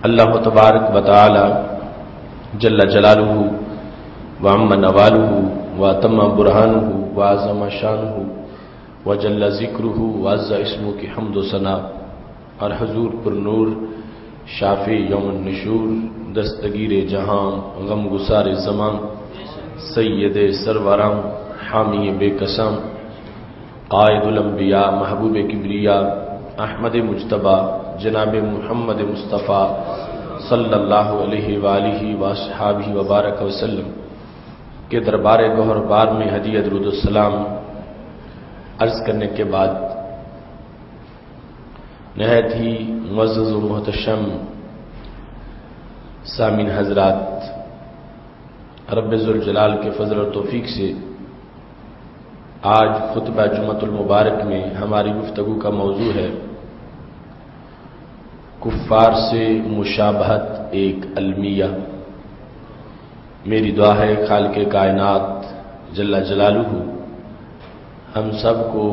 اللہ تبارک و تعالی جل جلالہ وعم نوالہ واتم برہانہ وعظم شانہ وجل ذکرہ وعز اسمہ کی حمد و ثنا اور حضور پر نور شافی یوم النشور دستگیر جہاں غم گسار زمان سید سرورام حامی بے قسم قائد الانبیاء محبوب کبریا احمد مجتبی جناب محمد مصطفیٰ صلی اللہ علیہ وآلہ وصحابہ وبارک وسلم کے دربار گوہر بار میں ہدیہ درود السلام عرض کرنے کے بعد نہایت ہی معزز و محتشم سامعین حضرات، رب ذوالجلال کے فضل اور توفیق سے آج خطبہ جمعۃ المبارک میں ہماری گفتگو کا موضوع ہے کفار سے مشابہت ایک المیہ۔ میری دعا ہے خالق کائنات جل جلالہ ہم سب کو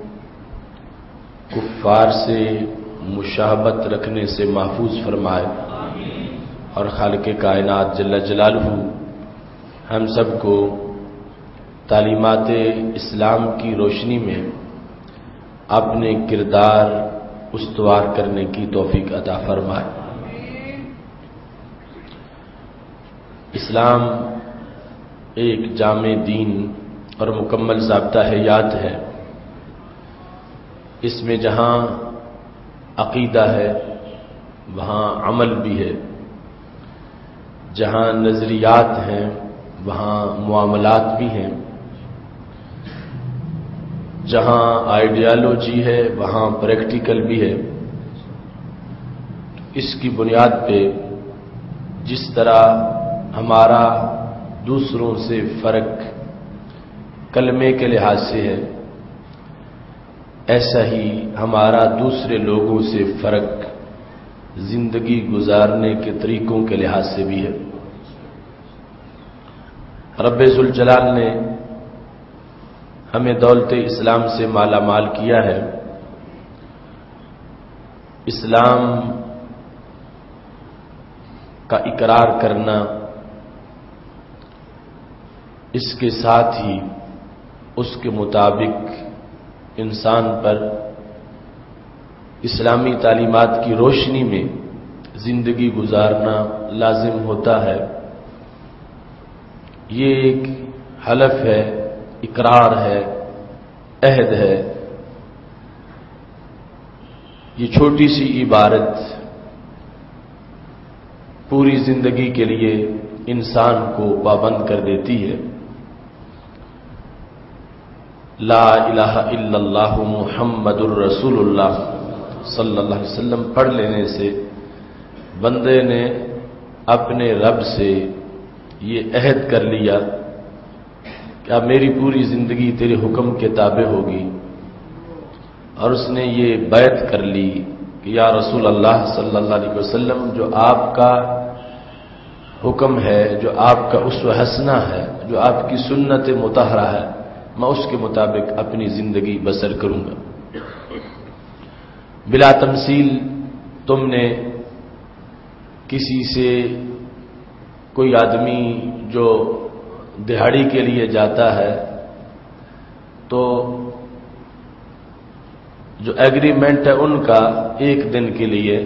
کفار سے مشابہت رکھنے سے محفوظ فرمائے، اور خالق کائنات جل جلالہ ہم سب کو تعلیمات اسلام کی روشنی میں اپنے کردار استوار کرنے کی توفیق عطا فرمائے۔ اسلام ایک جامع دین اور مکمل ضابطہ حیات ہے۔ اس میں جہاں عقیدہ ہے وہاں عمل بھی ہے، جہاں نظریات ہیں وہاں معاملات بھی ہیں، جہاں آئیڈیالوجی ہے وہاں پریکٹیکل بھی ہے۔ اس کی بنیاد پہ جس طرح ہمارا دوسروں سے فرق کلمے کے لحاظ سے ہے، ایسا ہی ہمارا دوسرے لوگوں سے فرق زندگی گزارنے کے طریقوں کے لحاظ سے بھی ہے۔ رب ذوالجلال نے ہمیں دولت اسلام سے مالا مال کیا ہے۔ اسلام کا اقرار کرنا، اس کے ساتھ ہی اس کے مطابق انسان پر اسلامی تعلیمات کی روشنی میں زندگی گزارنا لازم ہوتا ہے۔ یہ ایک حلف ہے، اقرار ہے، عہد ہے۔ یہ چھوٹی سی عبارت پوری زندگی کے لیے انسان کو پابند کر دیتی ہے۔ لا الہ الا اللہ محمد الرسول اللہ صلی اللہ علیہ وسلم پڑھ لینے سے بندے نے اپنے رب سے یہ عہد کر لیا کہ اب میری پوری زندگی تیرے حکم کے تابع ہوگی، اور اس نے یہ بیعت کر لی کہ یا رسول اللہ صلی اللہ علیہ وسلم، جو آپ کا حکم ہے، جو آپ کا اسوہ حسنہ ہے، جو آپ کی سنت مطہرہ ہے، میں اس کے مطابق اپنی زندگی بسر کروں گا۔ بلا تمثیل تم نے کسی سے، کوئی آدمی جو دہاڑی کے لیے جاتا ہے تو جو ایگریمنٹ ہے ان کا ایک دن کے لیے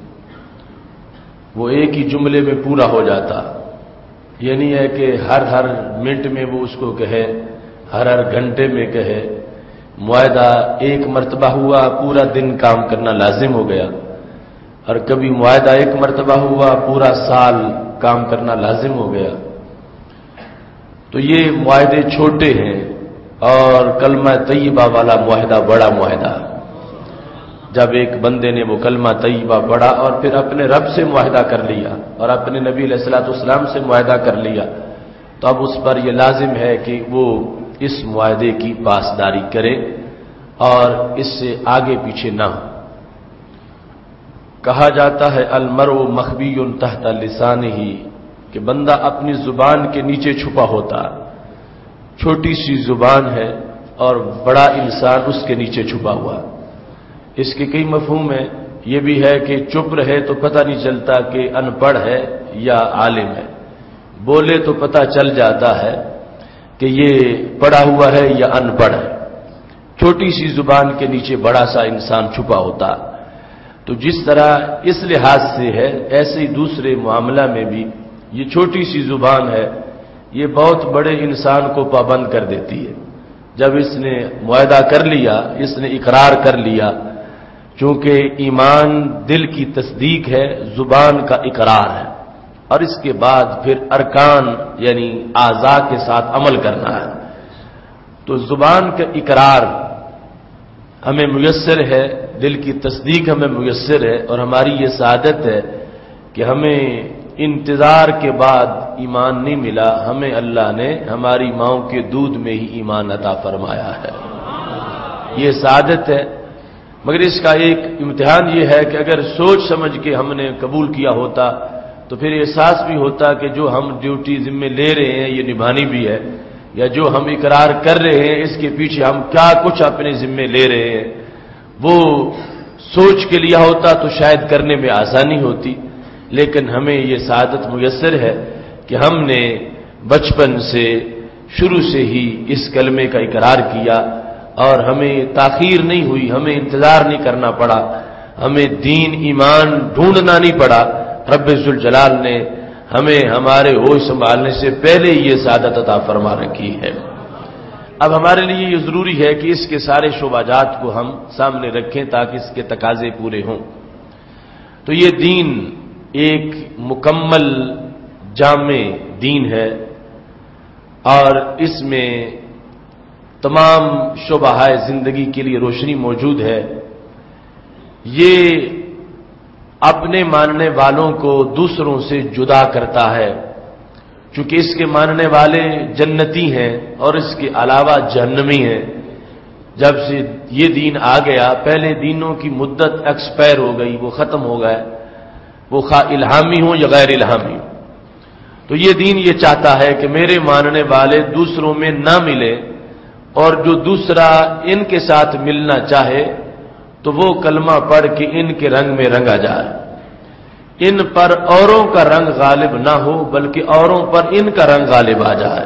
وہ ایک ہی جملے میں پورا ہو جاتا، یہ نہیں ہے کہ ہر منٹ میں وہ اس کو کہے، ہر گھنٹے میں کہے۔ معاہدہ ایک مرتبہ ہوا پورا دن کام کرنا لازم ہو گیا، اور کبھی معاہدہ ایک مرتبہ ہوا پورا سال کام کرنا لازم ہو گیا۔ تو یہ معاہدے چھوٹے ہیں، اور کلمہ طیبہ والا معاہدہ بڑا معاہدہ۔ جب ایک بندے نے وہ کلمہ طیبہ پڑھا اور پھر اپنے رب سے معاہدہ کر لیا اور اپنے نبی علیہ الصلوۃ والسلام سے معاہدہ کر لیا، تو اب اس پر یہ لازم ہے کہ وہ اس معاہدے کی پاسداری کرے اور اس سے آگے پیچھے نہ ہو۔ کہا جاتا ہے المرء مخبی تحت لسانہ، کہ بندہ اپنی زبان کے نیچے چھپا ہوتا، چھوٹی سی زبان ہے اور بڑا انسان اس کے نیچے چھپا ہوا۔ اس کے کئی مفہوم ہیں، یہ بھی ہے کہ چپ رہے تو پتہ نہیں چلتا کہ ان پڑھ ہے یا عالم ہے، بولے تو پتہ چل جاتا ہے کہ یہ پڑھا ہوا ہے یا ان پڑھ ہے۔ چھوٹی سی زبان کے نیچے بڑا سا انسان چھپا ہوتا، تو جس طرح اس لحاظ سے ہے ایسے ہی دوسرے معاملہ میں بھی یہ چھوٹی سی زبان ہے، یہ بہت بڑے انسان کو پابند کر دیتی ہے۔ جب اس نے معاہدہ کر لیا، اس نے اقرار کر لیا، چونکہ ایمان دل کی تصدیق ہے، زبان کا اقرار ہے، اور اس کے بعد پھر ارکان یعنی اعضاء کے ساتھ عمل کرنا ہے۔ تو زبان کا اقرار ہمیں میسر ہے، دل کی تصدیق ہمیں میسر ہے، اور ہماری یہ سعادت ہے کہ ہمیں انتظار کے بعد ایمان نہیں ملا، ہمیں اللہ نے ہماری ماؤں کے دودھ میں ہی ایمان عطا فرمایا ہے، یہ سعادت ہے۔ مگر اس کا ایک امتحان یہ ہے کہ اگر سوچ سمجھ کے ہم نے قبول کیا ہوتا تو پھر احساس بھی ہوتا کہ جو ہم ڈیوٹی ذمہ لے رہے ہیں یہ نبھانی بھی ہے، یا جو ہم اقرار کر رہے ہیں اس کے پیچھے ہم کیا کچھ اپنے ذمہ لے رہے ہیں، وہ سوچ کے لیا ہوتا تو شاید کرنے میں آسانی ہوتی۔ لیکن ہمیں یہ سعادت میسر ہے کہ ہم نے بچپن سے شروع سے ہی اس کلمے کا اقرار کیا، اور ہمیں تاخیر نہیں ہوئی، ہمیں انتظار نہیں کرنا پڑا، ہمیں دین ایمان ڈھونڈنا نہیں پڑا، رب ذوالجلال نے ہمیں ہمارے ہوش سنبھالنے سے پہلے یہ سعادت عطا فرما رکھی ہے۔ اب ہمارے لیے یہ ضروری ہے کہ اس کے سارے شعبات کو ہم سامنے رکھیں تاکہ اس کے تقاضے پورے ہوں۔ تو یہ دین ایک مکمل جامع دین ہے، اور اس میں تمام شعبہ زندگی کے لیے روشنی موجود ہے۔ یہ اپنے ماننے والوں کو دوسروں سے جدا کرتا ہے، چونکہ اس کے ماننے والے جنتی ہیں اور اس کے علاوہ جہنمی ہیں۔ جب سے یہ دین آ گیا، پہلے دینوں کی مدت ایکسپائر ہو گئی، وہ ختم ہو گئے، وہ خواہ الہامی ہوں یا غیر الہامی ہوں۔ تو یہ دین یہ چاہتا ہے کہ میرے ماننے والے دوسروں میں نہ ملے، اور جو دوسرا ان کے ساتھ ملنا چاہے تو وہ کلمہ پڑھ کے ان کے رنگ میں رنگا جائے، ان پر اوروں کا رنگ غالب نہ ہو بلکہ اوروں پر ان کا رنگ غالب آ جائے۔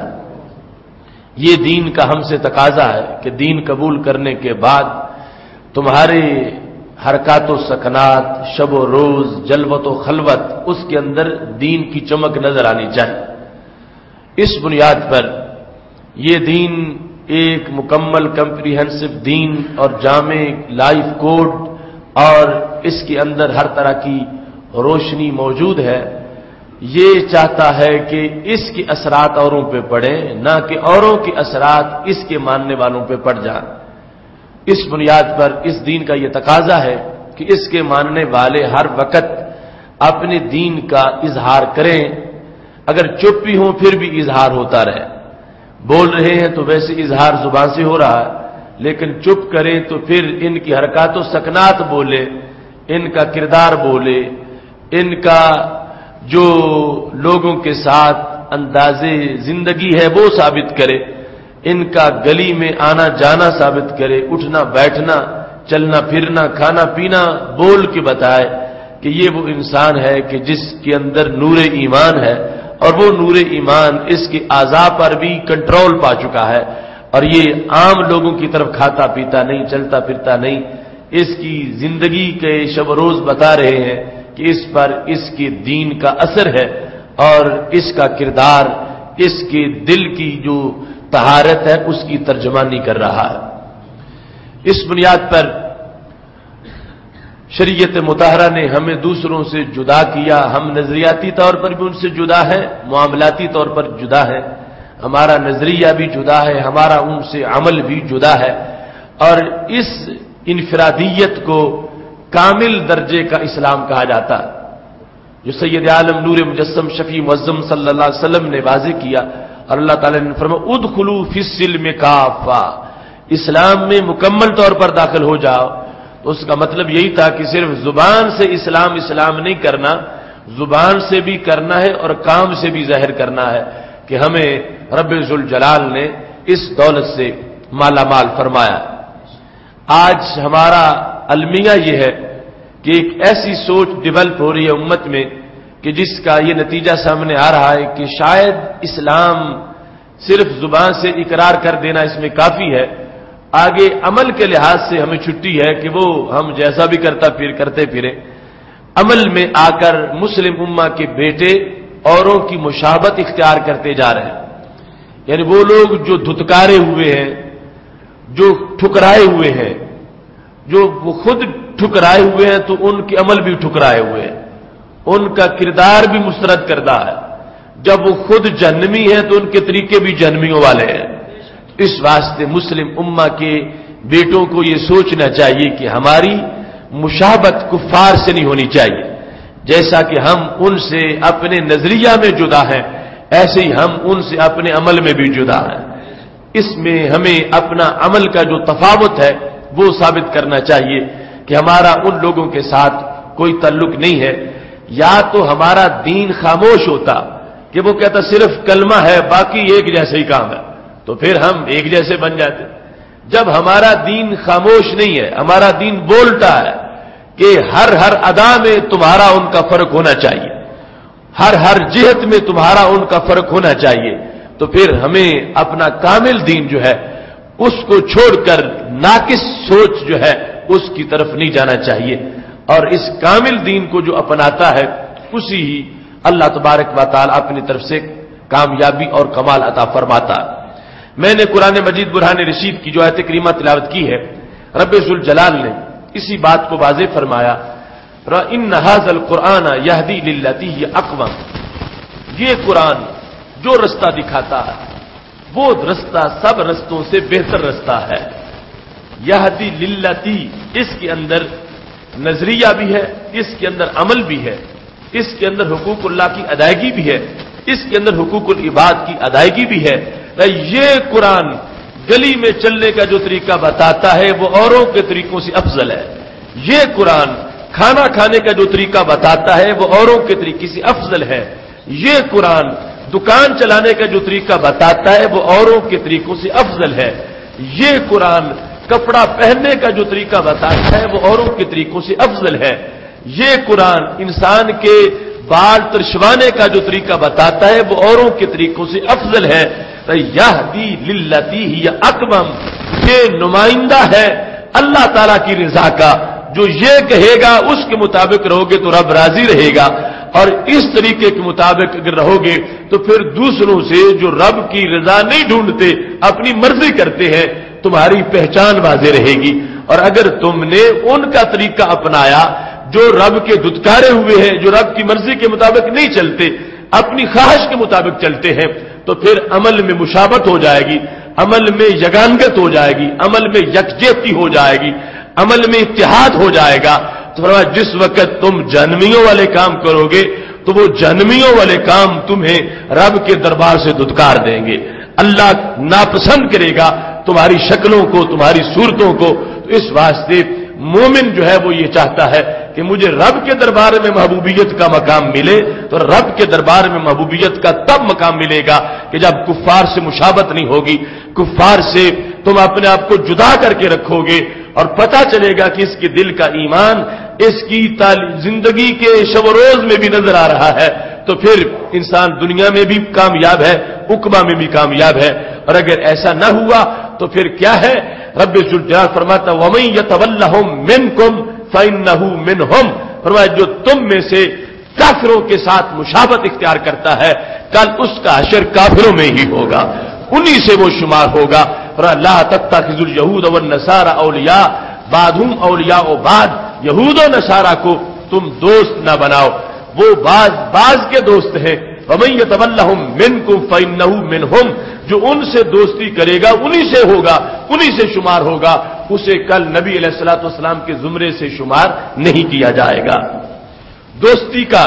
یہ دین کا ہم سے تقاضا ہے کہ دین قبول کرنے کے بعد تمہارے حرکات و سکنات، شب و روز، جلوت و خلوت، اس کے اندر دین کی چمک نظر آنی چاہیے۔ اس بنیاد پر یہ دین ایک مکمل کمپریہنسو دین اور جامع لائف کوڈ، اور اس کے اندر ہر طرح کی روشنی موجود ہے۔ یہ چاہتا ہے کہ اس کے اثرات اوروں پہ پڑیں، نہ کہ اوروں کے اثرات اس کے ماننے والوں پہ پڑ جائیں۔ اس بنیاد پر اس دین کا یہ تقاضا ہے کہ اس کے ماننے والے ہر وقت اپنے دین کا اظہار کریں، اگر چپ بھی ہوں پھر بھی اظہار ہوتا رہے۔ بول رہے ہیں تو ویسے اظہار زبان سے ہو رہا ہے، لیکن چپ کریں تو پھر ان کی حرکات و سکنات بولے، ان کا کردار بولے، ان کا جو لوگوں کے ساتھ انداز زندگی ہے وہ ثابت کرے، ان کا گلی میں آنا جانا ثابت کرے، اٹھنا بیٹھنا، چلنا پھرنا، کھانا پینا بول کے بتائے کہ یہ وہ انسان ہے کہ جس کے اندر نور ایمان ہے، اور وہ نور ایمان اس کے اعضاء پر بھی کنٹرول پا چکا ہے، اور یہ عام لوگوں کی طرف کھاتا پیتا نہیں، چلتا پھرتا نہیں، اس کی زندگی کے شب روز بتا رہے ہیں کہ اس پر اس کے دین کا اثر ہے، اور اس کا کردار اس کے دل کی جو طہارت ہے اس کی ترجمانی کر رہا ہے۔ اس بنیاد پر شریعت مطہرہ نے ہمیں دوسروں سے جدا کیا، ہم نظریاتی طور پر بھی ان سے جدا ہیں، معاملاتی طور پر جدا ہیں، ہمارا نظریہ بھی جدا ہے، ہمارا ان سے عمل بھی جدا ہے، اور اس انفرادیت کو کامل درجے کا اسلام کہا جاتا ہے، جو سید عالم نور مجسم شفیع معظم صلی اللہ علیہ وسلم نے واضح کیا، اور اللہ تعالی نے فرمایا ادخلوا فی السلم کافہ، اسلام میں مکمل طور پر داخل ہو جاؤ۔ تو اس کا مطلب یہی تھا کہ صرف زبان سے اسلام نہیں کرنا، زبان سے بھی کرنا ہے اور کام سے بھی ظاہر کرنا ہے کہ ہمیں رب ذوالجلال نے اس دولت سے مالا مال فرمایا۔ آج ہمارا المیہ یہ ہے کہ کہ ایک ایسی سوچ ڈیولپ ہو رہی ہے امت میں کہ جس کا یہ نتیجہ سامنے آ رہا ہے کہ شاید اسلام صرف زبان سے اقرار کر دینا اس میں کافی ہے، آگے عمل کے لحاظ سے ہمیں چھٹی ہے کہ وہ ہم جیسا بھی کرتے پھرے۔ عمل میں آ کر مسلم امہ کے بیٹے اوروں کی مشابہت اختیار کرتے جا رہے ہیں، یعنی وہ لوگ جو دھتکارے ہوئے ہیں، جو ٹھکرائے ہوئے ہیں، جو وہ خود ٹھکرائے ہوئے ہیں تو ان کے عمل بھی ٹھکرائے ہوئے ہیں، ان کا کردار بھی مسترد کردہ ہے۔ جب وہ خود جہنمی ہیں تو ان کے طریقے بھی جہنمیوں والے ہیں۔ اس واسطے مسلم امہ کے بیٹوں کو یہ سوچنا چاہیے کہ ہماری مشابہت کفار سے نہیں ہونی چاہیے، جیسا کہ ہم ان سے اپنے نظریہ میں جدا ہیں ایسے ہی ہم ان سے اپنے عمل میں بھی جدا ہیں۔ اس میں ہمیں اپنا عمل کا جو تفاوت ہے وہ ثابت کرنا چاہیے کہ ہمارا ان لوگوں کے ساتھ کوئی تعلق نہیں ہے۔ یا تو ہمارا دین خاموش ہوتا کہ وہ کہتا صرف کلمہ ہے باقی ایک جیسے ہی کام ہے، تو پھر ہم ایک جیسے بن جاتے۔ جب ہمارا دین خاموش نہیں ہے، ہمارا دین بولتا ہے کہ ہر ادا میں تمہارا ان کا فرق ہونا چاہیے، ہر جہت میں تمہارا ان کا فرق ہونا چاہیے، تو پھر ہمیں اپنا کامل دین جو ہے اس کو چھوڑ کر ناقص سوچ جو ہے اس کی طرف نہیں جانا چاہیے، اور اس کامل دین کو جو اپناتا ہے اسی ہی اللہ تبارک و تعالی اپنی طرف سے کامیابی اور کمال عطا فرماتا ہے۔ میں نے قرآن مجید برہان رشید کی جو آیت کریمہ تلاوت کی ہے، رب ذوالجلال نے اسی بات کو واضح فرمایا، إِنَّ هَذَا الْقُرْآنَ يَهْدِي لِلَّتِي هِيَ أَقْوَمُ، یہ قرآن جو رستہ دکھاتا ہے وہ رستہ سب رستوں سے بہتر رستہ ہے۔ یہدی للتی، اس کے اندر نظریہ بھی ہے، اس کے اندر عمل بھی ہے، اس کے اندر حقوق اللہ کی ادائیگی بھی ہے، اس کے اندر حقوق العباد کی ادائیگی بھی ہے۔ یہ قرآن گلی میں چلنے کا جو طریقہ بتاتا ہے وہ اوروں کے طریقوں سے افضل ہے۔ یہ قرآن کھانا کھانے کا جو طریقہ بتاتا ہے وہ اوروں کے طریقے سے افضل ہے۔ یہ قرآن دکان چلانے کا جو طریقہ بتاتا ہے وہ اوروں کے طریقوں سے افضل ہے۔ یہ قرآن کپڑا پہننے کا جو طریقہ بتاتا ہے وہ اوروں کے طریقوں سے افضل ہے۔ یہ قرآن انسان کے بال ترشوانے کا جو طریقہ بتاتا ہے وہ اوروں کے طریقوں سے افضل ہے۔ یہدی للتی ہی اقوم، یہ نمائندہ ہے اللہ تعالی کی رضا کا، جو یہ کہے گا اس کے مطابق رہو گے تو رب راضی رہے گا، اور اس طریقے کے مطابق اگر رہو گے تو پھر دوسروں سے جو رب کی رضا نہیں ڈھونڈتے اپنی مرضی کرتے ہیں تمہاری پہچان واضح رہے گی۔ اور اگر تم نے ان کا طریقہ اپنایا جو رب کے دھتکارے ہوئے ہیں، جو رب کی مرضی کے مطابق نہیں چلتے، اپنی خواہش کے مطابق چلتے ہیں، تو پھر عمل میں مشابہت ہو جائے گی، عمل میں یگانگت ہو جائے گی، عمل میں یکجہتی ہو جائے گی، عمل میں اتحاد ہو جائے گا۔ تو جس وقت تم جہنمیوں والے کام کرو گے تو وہ جہنمیوں والے کام تمہیں رب کے دربار سے دھتکار دیں گے، اللہ ناپسند کرے گا تمہاری شکلوں کو، تمہاری صورتوں کو۔ تو اس واسطے مومن جو ہے وہ یہ چاہتا ہے کہ مجھے رب کے دربار میں محبوبیت کا مقام ملے، تو رب کے دربار میں محبوبیت کا تب مقام ملے گا کہ جب کفار سے مشابہت نہیں ہوگی، کفار سے تم اپنے آپ کو جدا کر کے رکھو گے، اور پتہ چلے گا کہ اس کے دل کا ایمان اس کی زندگی کے شب و روز میں بھی نظر آ رہا ہے، تو پھر انسان دنیا میں بھی کامیاب ہے، عقبہ میں بھی کامیاب ہے۔ اور اگر ایسا نہ ہوا تو پھر کیا ہے؟ رب ذوالجلال فرماتا وَمَن يَتَوَلَّهُم مِّنكُمْ فَإِنَّهُ مِنْهُمْ، فرمایا جو تم میں سے کافروں کے ساتھ مشابہت اختیار کرتا ہے کل اس کا حشر کافروں میں ہی ہوگا، انہی سے وہ شمار ہوگا۔ لا تتخذوا اليهود والنصارى اولیاء بعضهم اولیاء بعض، یہود و نصارہ کو تم دوست نہ بناؤ، وہ بعض کے دوست ہیں۔ وَمَن يَتَوَلَّهُم مِّنكُمْ فَإِنَّهُ مِنْهُمْ، جو ان سے دوستی کرے گا انہی سے ہوگا، انہی سے شمار ہوگا، اسے کل نبی علیہ الصلوۃ والسلام کے زمرے سے شمار نہیں کیا جائے گا۔ دوستی کا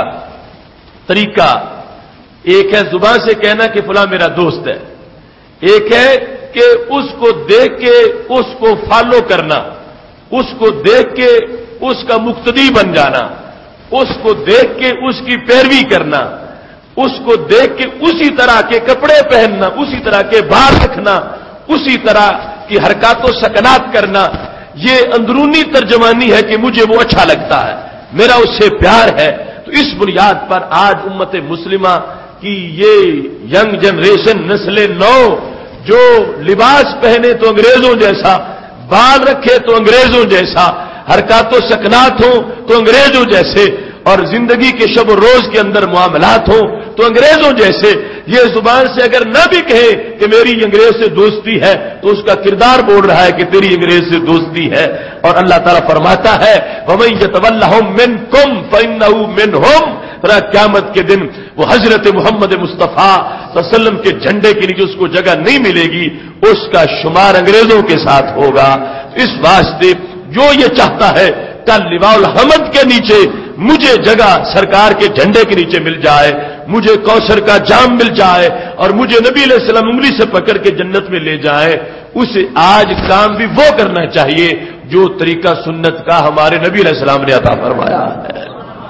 طریقہ ایک ہے زبان سے کہنا کہ فلاں میرا دوست ہے، ایک ہے کہ اس کو دیکھ کے اس کو فالو کرنا، اس کو دیکھ کے اس کا مقتدی بن جانا، اس کو دیکھ کے اس کی پیروی کرنا، اس کو دیکھ کے اسی طرح کے کپڑے پہننا، اسی طرح کے بال رکھنا، اسی طرح کی حرکات و سکنات کرنا، یہ اندرونی ترجمانی ہے کہ مجھے وہ اچھا لگتا ہے، میرا اس سے پیار ہے۔ تو اس بنیاد پر آج امت مسلمہ کی یہ ینگ جنریشن، نسل نو، جو لباس پہنے تو انگریزوں جیسا، بال رکھے تو انگریزوں جیسا، حرکات و سکنات ہوں تو انگریزوں جیسے، اور زندگی کے شب و روز کے اندر معاملات ہوں تو انگریزوں جیسے، یہ زبان سے اگر نہ بھی کہے کہ میری انگریز سے دوستی ہے تو اس کا کردار بول رہا ہے کہ تیری انگریز سے دوستی ہے۔ اور اللہ تعالیٰ فرماتا ہے وَمَن يَتَوَلَّهُم مِّنكُمْ فَإِنَّهُ مِنْهُمْ، قیامت کے دن وہ حضرت محمد مصطفیٰ صلی اللہ علیہ وسلم کے جھنڈے کے نیچے اس کو جگہ نہیں ملے گی، اس کا شمار انگریزوں کے ساتھ ہوگا۔ اس واسطے جو یہ چاہتا ہے کل لواء الحمد کے نیچے مجھے جگہ سرکار کے جھنڈے کے نیچے مل جائے، مجھے کوثر کا جام مل جائے اور مجھے نبی علیہ السلام انگلی سے پکڑ کے جنت میں لے جائے، اسے آج کام بھی وہ کرنا چاہیے جو طریقہ سنت کا ہمارے نبی علیہ السلام نے عطا فرمایا ہے۔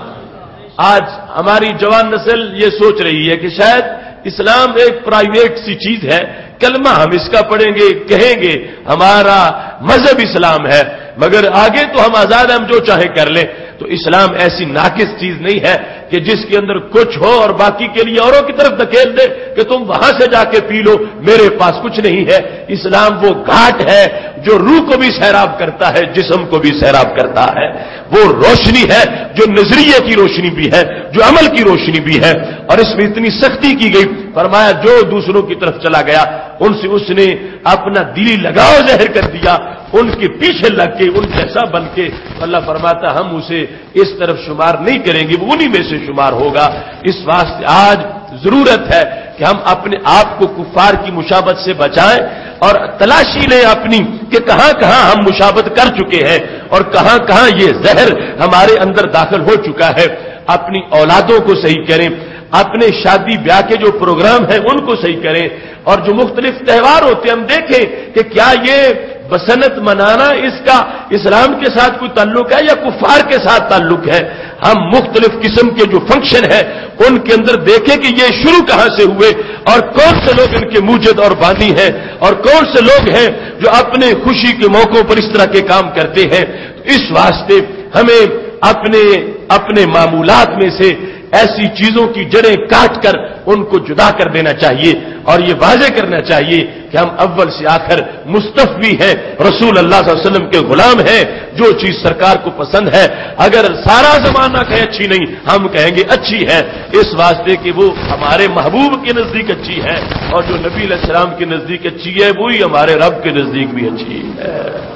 آج ہماری جوان نسل یہ سوچ رہی ہے کہ شاید اسلام ایک پرائیویٹ سی چیز ہے، کلمہ ہم اس کا پڑھیں گے، کہیں گے ہمارا مذہب اسلام ہے، مگر آگے تو ہم آزاد ہیں، ہم جو چاہے کر لیں۔ تو اسلام ایسی ناقص چیز نہیں ہے کہ جس کے اندر کچھ ہو اور باقی کے لیے اوروں کی طرف دھکیل دے کہ تم وہاں سے جا کے پی لو، میرے پاس کچھ نہیں ہے۔ اسلام وہ گھاٹ ہے جو روح کو بھی سیراب کرتا ہے، جسم کو بھی سیراب کرتا ہے، وہ روشنی ہے جو نظریے کی روشنی بھی ہے، جو عمل کی روشنی بھی ہے، اور اس میں اتنی سختی کی گئی، فرمایا جو دوسروں کی طرف چلا گیا ان سے اس نے اپنا دلی لگاؤ ظاہر کر دیا، ان کے پیچھے لگ کے ان جیسا بن کے، اللہ فرماتا ہم اسے اس طرف شمار نہیں کریں گے، وہ انہی میں سے شمار ہوگا۔ اس واسطے آج ضرورت ہے کہ ہم اپنے آپ کو کفار کی مشابہت سے بچائیں اور تلاشی لیں اپنی کہ کہاں کہاں ہم مشابہت کر چکے ہیں اور کہاں کہاں یہ زہر ہمارے اندر داخل ہو چکا ہے۔ اپنی اولادوں کو صحیح کریں، اپنے شادی بیاہ کے جو پروگرام ہیں ان کو صحیح کریں، اور جو مختلف تہوار ہوتے ہیں ہم دیکھیں کہ کیا یہ بسنت منانا اس کا اسلام کے ساتھ کوئی تعلق ہے یا کفار کے ساتھ تعلق ہے۔ ہم مختلف قسم کے جو فنکشن ہیں ان کے اندر دیکھیں کہ یہ شروع کہاں سے ہوئے اور کون سے لوگ ان کے موجد اور بانی ہیں اور کون سے لوگ ہیں جو اپنے خوشی کے موقعوں پر اس طرح کے کام کرتے ہیں۔ تو اس واسطے ہمیں اپنے معمولات میں سے ایسی چیزوں کی جڑیں کاٹ کر ان کو جدا کر دینا چاہیے اور یہ واضح کرنا چاہیے کہ ہم اول سے آخر مستفی ہیں، رسول اللہ صلی اللہ علیہ وسلم کے غلام ہیں، جو چیز سرکار کو پسند ہے اگر سارا زمانہ کہے اچھی نہیں ہم کہیں گے اچھی ہے، اس واسطے کہ وہ ہمارے محبوب کے نزدیک اچھی ہے اور جو نبی علیہ السلام کے نزدیک اچھی ہے وہی ہمارے رب کے نزدیک بھی اچھی ہے۔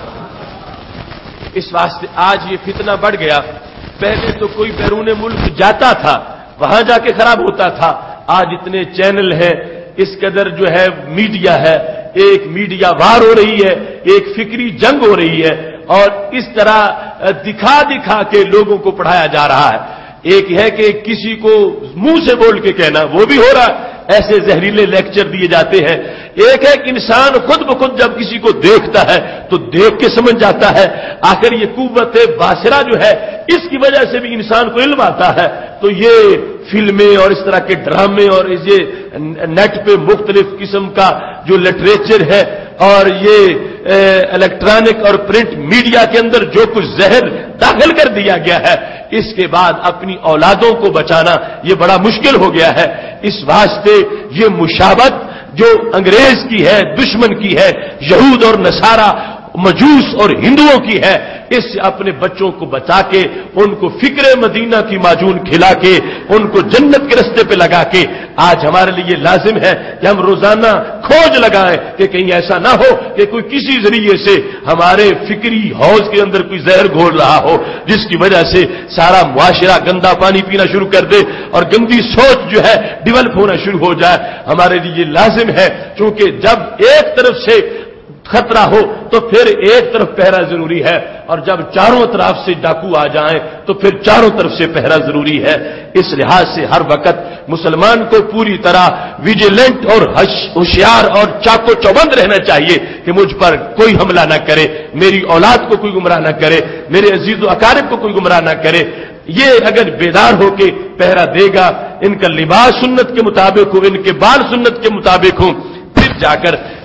اس واسطے آج یہ فتنہ بڑھ گیا، پہلے تو کوئی بیرون ملک جاتا تھا وہاں جا کے خراب ہوتا تھا، آج اتنے چینل ہیں، اس قدر جو ہے میڈیا ہے، ایک میڈیا وار ہو رہی ہے، ایک فکری جنگ ہو رہی ہے اور اس طرح دکھا دکھا کے لوگوں کو پڑھایا جا رہا ہے۔ ایک ہے کہ کسی کو منہ سے بول کے کہنا، وہ بھی ہو رہا ہے، ایسے زہریلے لیکچر دیے جاتے ہیں۔ ایک ہے کہ انسان خود بخود جب کسی کو دیکھتا ہے تو دیکھ کے سمجھ جاتا ہے، آخر یہ قوت باصرہ جو ہے اس کی وجہ سے بھی انسان کو علم آتا ہے۔ تو یہ فلمیں اور اس طرح کے ڈرامے اور یہ نیٹ پہ مختلف قسم کا جو لٹریچر ہے اور یہ الیکٹرانک اور پرنٹ میڈیا کے اندر جو کچھ زہر داخل کر دیا گیا ہے، اس کے بعد اپنی اولادوں کو بچانا یہ بڑا مشکل ہو گیا ہے۔ اس واسطے یہ مشابہت جو انگریز کی ہے، دشمن کی ہے، یہود اور نصارہ، مجوس اور ہندوؤں کی ہے، اس سے اپنے بچوں کو بچا کے ان کو فکر مدینہ کی معجون کھلا کے ان کو جنت کے رستے پہ لگا کے آج ہمارے لیے لازم ہے کہ ہم روزانہ کھوج لگائیں کہ کہیں ایسا نہ ہو کہ کوئی کسی ذریعے سے ہمارے فکری حوض کے اندر کوئی زہر گھول رہا ہو جس کی وجہ سے سارا معاشرہ گندا پانی پینا شروع کر دے اور گندی سوچ جو ہے ڈیولپ ہونا شروع ہو جائے۔ ہمارے لیے لازم ہے چونکہ جب ایک طرف سے خطرہ ہو تو پھر ایک طرف پہرا ضروری ہے اور جب چاروں طرف سے ڈاکو آ جائیں تو پھر چاروں طرف سے پہرا ضروری ہے۔ اس لحاظ سے ہر وقت مسلمان کو پوری طرح ویجیلنٹ اور ہوشیار اور چاقو چوبند رہنا چاہیے کہ مجھ پر کوئی حملہ نہ کرے، میری اولاد کو کوئی گمراہ نہ کرے، میرے عزیز و اقارب کو کوئی گمراہ نہ کرے۔ یہ اگر بیدار ہو کے پہرا دے گا، ان کا لباس سنت کے مطابق ہو، ان کے بال سنت کے مطابق ہوں، پھر جا کر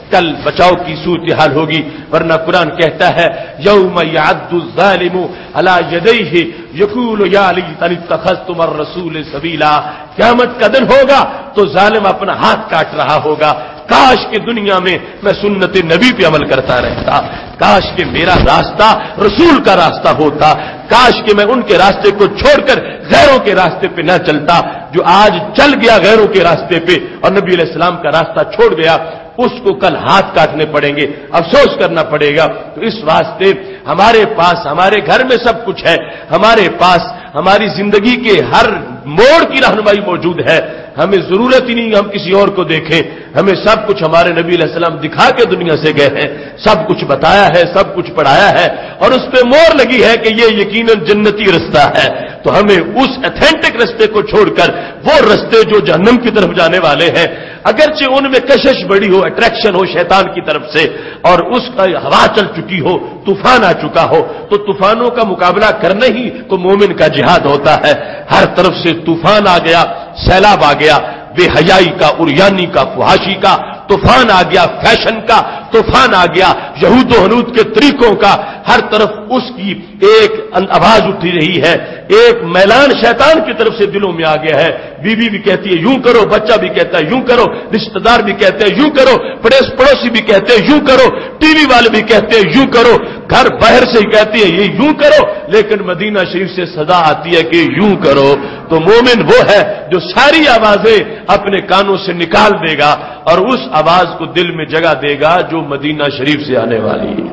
کل بچاؤ کی صورتحال ہوگی، ورنہ قرآن کہتا ہے یوم یعض الظالم علی یدیہ یقول یا لیتنی اتخذت مع الرسول سبیلا، قیامت کا دن ہوگا تو ظالم اپنا ہاتھ کاٹ رہا ہوگا، کاش کہ دنیا میں میں سنت نبی پہ عمل کرتا رہتا، کاش کہ میرا راستہ رسول کا راستہ ہوتا، کاش کہ میں ان کے راستے کو چھوڑ کر غیروں کے راستے پہ نہ چلتا، جو آج چل گیا غیروں کے راستے پہ اور نبی علیہ السلام کا راستہ چھوڑ گیا، اس کو کل ہاتھ کاٹنے پڑیں گے، افسوس کرنا پڑے گا۔ تو اس واسطے ہمارے پاس ہمارے گھر میں سب کچھ ہے، ہمارے پاس ہماری زندگی کے ہر موڑ کی رہنمائی موجود ہے، ہمیں ضرورت ہی نہیں ہم کسی اور کو دیکھیں، ہمیں سب کچھ ہمارے نبی علیہ السلام دکھا کے دنیا سے گئے ہیں، سب کچھ بتایا ہے، سب کچھ پڑھایا ہے، اور اس پہ مور لگی ہے کہ یہ یقیناً جنتی رستہ ہے۔ تو ہمیں اس ایتھینٹک رستے کو چھوڑ کر وہ رستے جو جہنم کی طرف جانے والے ہیں، اگرچہ ان میں کشش بڑی ہو، اٹریکشن ہو شیطان کی طرف سے، اور اس کا ہوا چل چکی ہو، طوفان آ چکا ہو، تو طوفانوں کا مقابلہ کرنا ہی تو مومن کا جہاد ہوتا ہے۔ ہر طرف سے طوفان آ گیا، سیلاب آ گیا، بے حیائی کا، عریانی کا، فحاشی کا طوفان آ گیا، فیشن کا طوفان آ گیا، یہود و حنود کے طریقوں کا، ہر طرف اس کی ایک آواز اٹھی رہی ہے، ایک میلان شیطان کی طرف سے دلوں میں آ گیا ہے۔ بیوی بھی کہتی ہے یوں کرو، بچہ بھی کہتا ہے یوں کرو، رشتہ دار بھی کہتے ہیں یوں کرو، پڑوسی بھی کہتے ہیں یوں کرو، ٹی وی والے بھی کہتے ہیں یوں کرو، گھر باہر سے ہی کہتے ہیں یہ یوں کرو، لیکن مدینہ شریف سے صدا آتی ہے کہ یوں کرو۔ تو مومن وہ ہے جو ساری آوازیں اپنے کانوں سے نکال دے گا اور اس آواز کو دل میں جگہ دے گا جو مدینہ شریف سے آنے والی ہے۔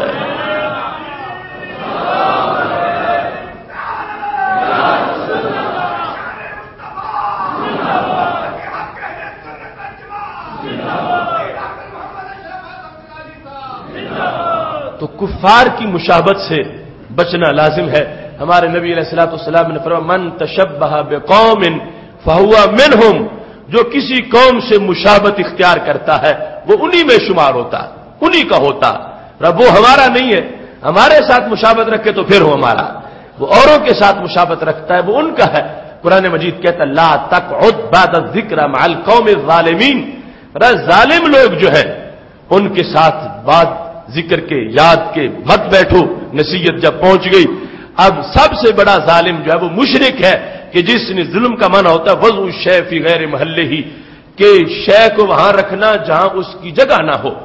تو کفار کی مشابہت سے بچنا لازم ہے۔ ہمارے نبی علیہ الصلوۃ والسلام نے فرمایا من تشبہ بقوم فہو منہم، جو کسی قوم سے مشابہت اختیار کرتا ہے وہ انہی میں شمار ہوتا، انہی کا ہوتا، رب وہ ہمارا نہیں ہے، ہمارے ساتھ مشابہت رکھے تو پھر وہ ہمارا، وہ اوروں کے ساتھ مشابہت رکھتا ہے وہ ان کا ہے۔ قرآن مجید کہتا ہے لا تقعد بعد الذکر مع القوم الظالمین، ظالم لوگ جو ہے ان کے ساتھ بعد ذکر کے یاد کے مت بیٹھو، نصیحت جب پہنچ گئی۔ اب سب سے بڑا ظالم جو ہے وہ مشرک ہے، کہ جس نے ظلم کا معنی ہوتا ہے وضع الشیء فی غیر محلہ، کہ شے کو وہاں رکھنا جہاں اس کی جگہ نہ ہو۔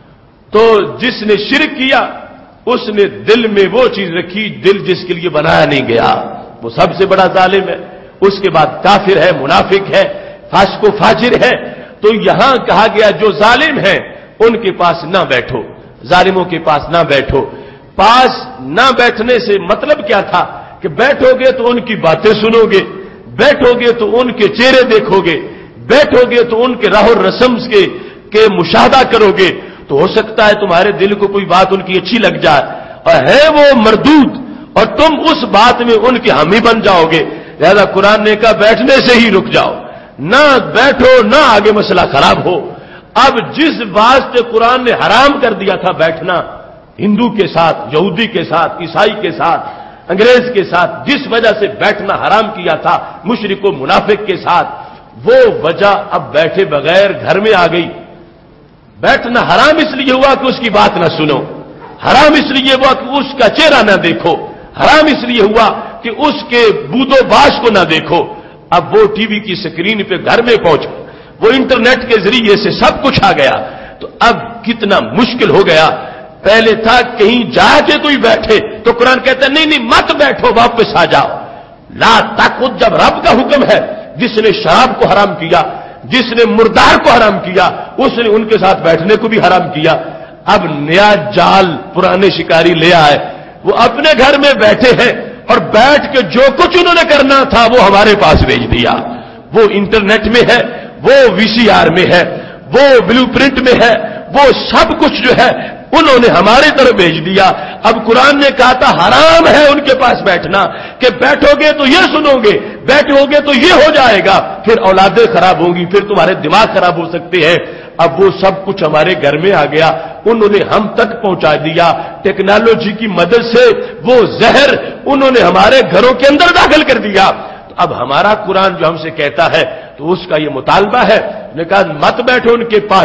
تو جس نے شرک کیا اس نے دل میں وہ چیز رکھی دل جس کے لیے بنایا نہیں گیا، وہ سب سے بڑا ظالم ہے۔ اس کے بعد کافر ہے، منافق ہے، فاسق و فاجر ہے۔ تو یہاں کہا گیا جو ظالم ہیں ان کے پاس نہ بیٹھو، ظالموں کے پاس نہ بیٹھو۔ پاس نہ بیٹھنے سے مطلب کیا تھا کہ بیٹھو گے تو ان کی باتیں سنو گے، بیٹھو گے تو ان کے چہرے دیکھو گے، بیٹھو گے تو ان کے راہ و رسم کے مشاہدہ کرو گے، تو ہو سکتا ہے تمہارے دل کو کوئی بات ان کی اچھی لگ جائے اور ہے وہ مردود، اور تم اس بات میں ان کے حامی بن جاؤ گے۔ لہذا قرآن نے کہا بیٹھنے سے ہی رک جاؤ، نہ بیٹھو نہ آگے مسئلہ خراب ہو۔ اب جس واسطے قرآن نے حرام کر دیا تھا بیٹھنا، ہندو کے ساتھ، یہودی کے ساتھ، عیسائی کے ساتھ، انگریز کے ساتھ، جس وجہ سے بیٹھنا حرام کیا تھا مشرک و منافق کے ساتھ، وہ وجہ اب بیٹھے بغیر گھر میں آ گئی۔ بیٹھنا حرام اس لیے ہوا کہ اس کی بات نہ سنو، حرام اس لیے ہوا کہ اس کا چہرہ نہ دیکھو، حرام اس لیے ہوا کہ اس کے بود و باش کو نہ دیکھو۔ اب وہ ٹی وی کی سکرین پہ گھر میں پہنچ، وہ انٹرنیٹ کے ذریعے سے سب کچھ آ گیا، تو اب کتنا مشکل ہو گیا۔ پہلے تھا کہیں جا کے کوئی بیٹھے تو قرآن کہتا ہے نہیں نہیں مت بیٹھو، واپس آ جاؤ۔ لا تقعد جب رب کا حکم ہے، جس نے شراب کو حرام کیا، جس نے مردار کو حرام کیا، اس نے ان کے ساتھ بیٹھنے کو بھی حرام کیا۔ اب نیا جال پرانے شکاری لے آئے، وہ اپنے گھر میں بیٹھے ہیں اور بیٹھ کے جو کچھ انہوں نے کرنا تھا وہ ہمارے پاس بھیج دیا۔ وہ انٹرنیٹ میں ہے، وہ وی سی آر میں ہے، وہ بلو پرنٹ میں ہے، وہ سب کچھ جو ہے انہوں نے ہمارے طرف بھیج دیا۔ اب قرآن نے کہا تھا حرام ہے ان کے پاس بیٹھنا، کہ بیٹھو گے تو یہ سنو گے، بیٹھو گے تو یہ ہو جائے گا، پھر اولادیں خراب ہوں گی، پھر تمہارے دماغ خراب ہو سکتے ہیں۔ اب وہ سب کچھ ہمارے گھر میں آ گیا، انہوں نے ہم تک پہنچا دیا۔ ٹیکنالوجی کی مدد سے وہ زہر انہوں نے ہمارے گھروں کے اندر داخل کر دیا۔ تو اب ہمارا قرآن جو ہم سے کہتا ہے تو اس کا یہ مطالبہ ہے، نے کہا مت بیٹھو ان کے پاس۔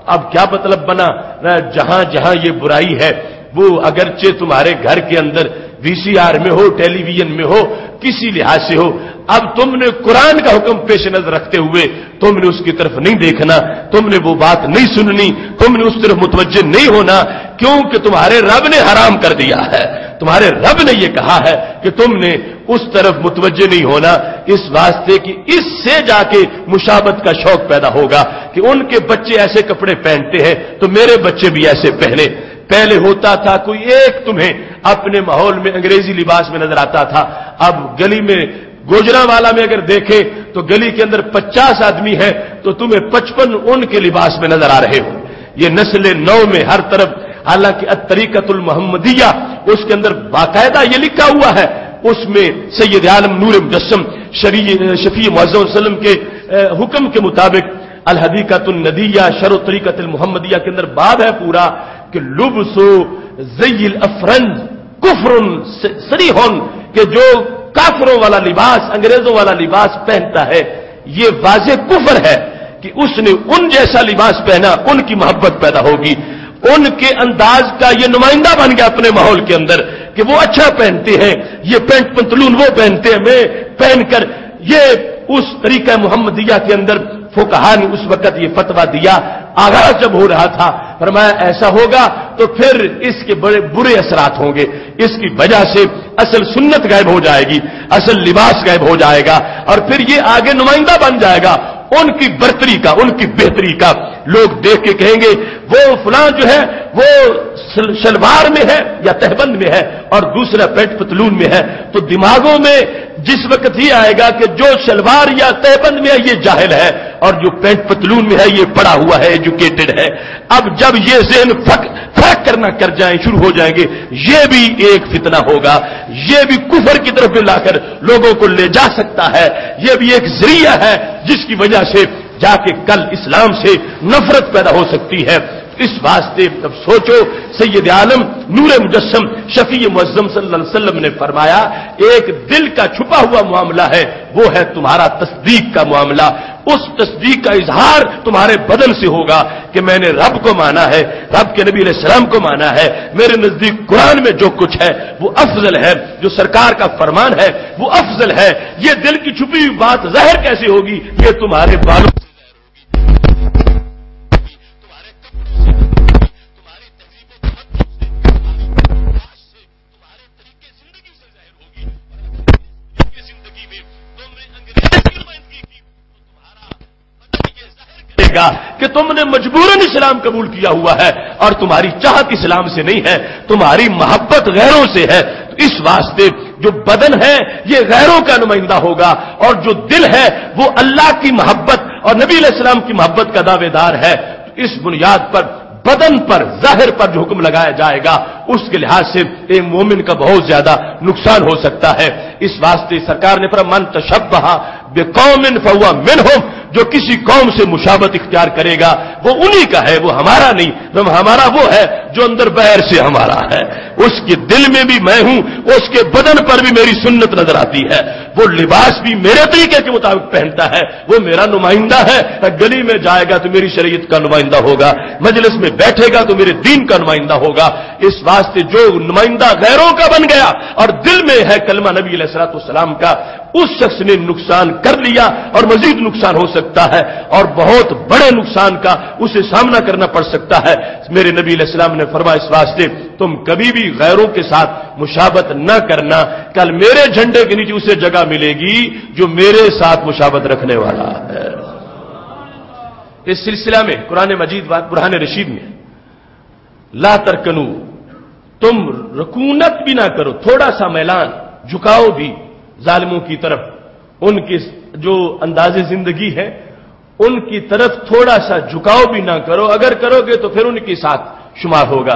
اب کیا مطلب بنا؟ جہاں جہاں یہ برائی ہے وہ اگرچہ تمہارے گھر کے اندر وی سی آر میں ہو، ٹیلی ویژن میں ہو، کسی لحاظ سے ہو، اب تم نے قرآن کا حکم پیش نظر رکھتے ہوئے تم نے اس کی طرف نہیں دیکھنا، تم نے وہ بات نہیں سننی، تم نے اس طرف متوجہ نہیں ہونا، کیونکہ تمہارے رب نے حرام کر دیا ہے، تمہارے رب نے یہ کہا ہے کہ تم نے اس طرف متوجہ نہیں ہونا، اس واسطے کہ اس سے جا کے مشابہت کا شوق پیدا ہوگا کہ ان کے بچے ایسے کپڑے پہنتے ہیں تو میرے بچے بھی ایسے پہنے۔ پہلے ہوتا تھا کوئی ایک تمہیں اپنے ماحول میں انگریزی لباس میں نظر آتا تھا، اب گلی میں گوجرا والا میں اگر دیکھے تو گلی کے اندر 50 آدمی ہے تو تمہیں 55 ان کے لباس میں نظر آ رہے ہو۔ یہ نسل نو میں ہر طرف، حالانکہ الطریقۃ المحمدیہ اس کے اندر باقاعدہ یہ لکھا ہوا ہے، اس میں سید عالم نور مجسم شفیع معظم وسلم کے حکم کے مطابق الحدیقۃ الندیہ شرع طریقۃ المحمدیہ کے اندر باب ہے پورا کہ لبس زی الافرنج کفر صریح، کہ جو کافروں والا لباس، انگریزوں والا لباس پہنتا ہے یہ واضح کفر ہے کہ اس نے ان جیسا لباس پہنا، ان کی محبت پیدا ہوگی، ان کے انداز کا یہ نمائندہ بن گیا اپنے ماحول کے اندر کہ وہ اچھا پہنتے ہیں، یہ پینٹ پنتلون وہ پہنتے ہیں، میں پہن کر یہ اس طریقہ محمدیہ کے اندر فقہا نے اس وقت یہ فتویٰ دیا، آغاز جب ہو رہا تھا فرمایا ایسا ہوگا تو پھر اس کے بڑے برے اثرات ہوں گے، اس کی وجہ سے اصل سنت غائب ہو جائے گی، اصل لباس غائب ہو جائے گا، اور پھر یہ آگے نمائندہ بن جائے گا ان کی برتری کا، ان کی بہتری کا۔ لوگ دیکھ کے کہیں گے وہ فلاں جو ہے وہ شلوار میں ہے یا تہبند میں ہے اور دوسرا پینٹ پتلون میں ہے، تو دماغوں میں جس وقت یہ آئے گا کہ جو شلوار یا تہبند میں ہے یہ جاہل ہے اور جو پینٹ پتلون میں ہے یہ پڑھا ہوا ہے، ایجوکیٹڈ ہے۔ اب جب یہ ذہن فرق کرنا کر جائیں، شروع ہو جائیں گے، یہ بھی ایک فتنہ ہوگا، یہ بھی کفر کی طرف لا کر لوگوں کو لے جا سکتا ہے، یہ بھی ایک ذریعہ ہے جس کی وجہ سے جا کے کل اسلام سے نفرت پیدا ہو سکتی ہے۔ اس واسطے اب سوچو، سید عالم نور مجسم شفیع معظم صلی اللہ علیہ وسلم نے فرمایا ایک دل کا چھپا ہوا معاملہ ہے، وہ ہے تمہارا تصدیق کا معاملہ، اس تصدیق کا اظہار تمہارے بدن سے ہوگا کہ میں نے رب کو مانا ہے، رب کے نبی علیہ السلام کو مانا ہے، میرے نزدیک قرآن میں جو کچھ ہے وہ افضل ہے، جو سرکار کا فرمان ہے وہ افضل ہے۔ یہ دل کی چھپی ہوئی بات ظاہر کیسے ہوگی؟ یہ تمہارے بالوں کہ تم نے مجبوراً اسلام قبول کیا ہوا ہے اور تمہاری چاہت اسلام سے نہیں ہے، تمہاری محبت غیروں سے ہے۔ تو اس واسطے جو بدن ہے یہ غیروں کا نمائندہ ہوگا اور جو دل ہے وہ اللہ کی محبت اور نبی علیہ السلام کی محبت کا دعوے دار ہے۔ تو اس بنیاد پر بدن پر، ظاہر پر جو حکم لگایا جائے گا اس کے لحاظ سے ایک مومن کا بہت زیادہ نقصان ہو سکتا ہے۔ اس واسطے سرکار نے فرمایا من تشبہ بقوم فہو منہم، جو کسی قوم سے مشابہت اختیار کرے گا وہ انہی کا ہے، وہ ہمارا نہیں، ہمارا وہ ہے جو اندر باہر سے ہمارا ہے، اس کے دل میں بھی میں ہوں، اس کے بدن پر بھی میری سنت نظر آتی ہے، وہ لباس بھی میرے طریقے کے مطابق پہنتا ہے، وہ میرا نمائندہ ہے، گلی میں جائے گا تو میری شریعت کا نمائندہ ہوگا، مجلس میں بیٹھے گا تو میرے دین کا نمائندہ ہوگا۔ اس واسطے جو نمائندہ غیروں کا بن گیا اور دل میں ہے کلمہ نبی علیہ الصلوۃ والسلام کا، اس شخص نے نقصان کر لیا اور مزید نقصان ہو سکتا ہے اور بہت بڑے نقصان کا اسے سامنا کرنا پڑ سکتا ہے۔ میرے نبی علیہ السلام نے فرمایا اس واسطے تم کبھی بھی غیروں کے ساتھ مشابہت نہ کرنا، کل میرے جھنڈے کے نیچے اسے جگہ ملے گی جو میرے ساتھ مشابہت رکھنے والا ہے۔ اس سلسلہ میں قرآن مجید برہان رشید میں لا ترکنو، تم رکونت بھی نہ کرو، تھوڑا سا میلان، جھکاؤ بھی ظالموں کی طرف، ان کی جو انداز زندگی ہے ان کی طرف تھوڑا سا جھکاؤ بھی نہ کرو، اگر کرو گے تو پھر ان کے ساتھ شمار ہوگا۔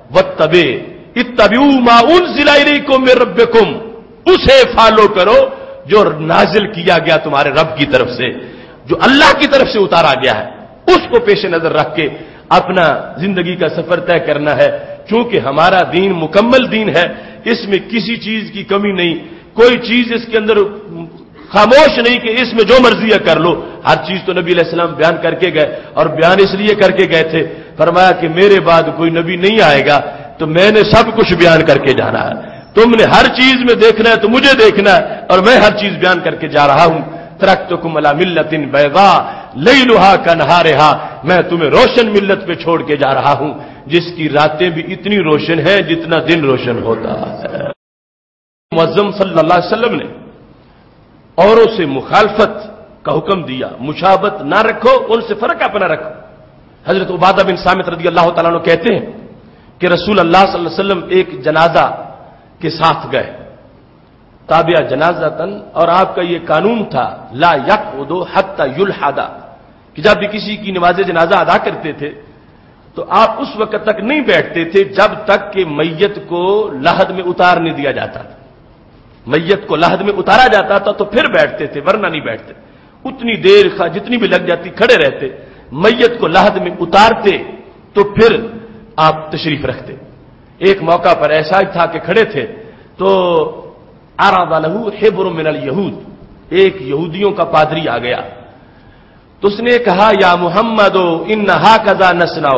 اتبعوا ما انزل الیکم من ربکم، اسے فالو کرو جو نازل کیا گیا تمہارے رب کی طرف سے، جو اللہ کی طرف سے اتارا گیا ہے، اس کو پیش نظر رکھ کے اپنا زندگی کا سفر طے کرنا ہے۔ چونکہ ہمارا دین مکمل دین ہے، اس میں کسی چیز کی کمی نہیں، کوئی چیز اس کے اندر خاموش نہیں کہ اس میں جو مرضی ہے کر لو، ہر چیز تو نبی علیہ السلام بیان کر کے گئے، اور بیان اس لیے کر کے گئے تھے، فرمایا کہ میرے بعد کوئی نبی نہیں آئے گا تو میں نے سب کچھ بیان کر کے جانا ہے، تم نے ہر چیز میں دیکھنا ہے تو مجھے دیکھنا ہے، اور میں ہر چیز بیان کر کے جا رہا ہوں۔ ترکتکم علی ملۃ بیضاء لیلھا کنہارھا، میں تمہیں روشن ملت پہ چھوڑ کے جا رہا ہوں جس کی راتیں بھی اتنی روشن ہیں جتنا دن روشن ہوتا ہے۔ معظم صلی اللہ علیہ وسلم نے اوروں سے مخالفت کا حکم دیا، مشابہت نہ رکھو، ان سے فرق اپنا رکھو۔ حضرت عبادہ بن صامت رضی اللہ تعالیٰ عنہ کہتے ہیں کہ رسول اللہ صلی اللہ علیہ وسلم ایک جنازہ کے ساتھ گئے، تابع جنازتن، اور آپ کا یہ قانون تھا لا یقعد حتی یلحد، کہ جب بھی کسی کی نماز جنازہ ادا کرتے تھے تو آپ اس وقت تک نہیں بیٹھتے تھے جب تک کہ میت کو لحد میں اتار نہیں دیا جاتا تھا۔ میت کو لحد میں اتارا جاتا تھا تو پھر بیٹھتے تھے، ورنہ نہیں بیٹھتے، اتنی دیر جتنی بھی لگ جاتی کھڑے رہتے، میت کو لحد میں اتارتے تو پھر آپ تشریف رکھتے۔ ایک موقع پر ایسا ہی تھا کہ کھڑے تھے تو عرض لہ حبر من الیہود، ایک یہودیوں کا پادری آ گیا تو اس نے کہا یا محمد ان ھکذا نصنع،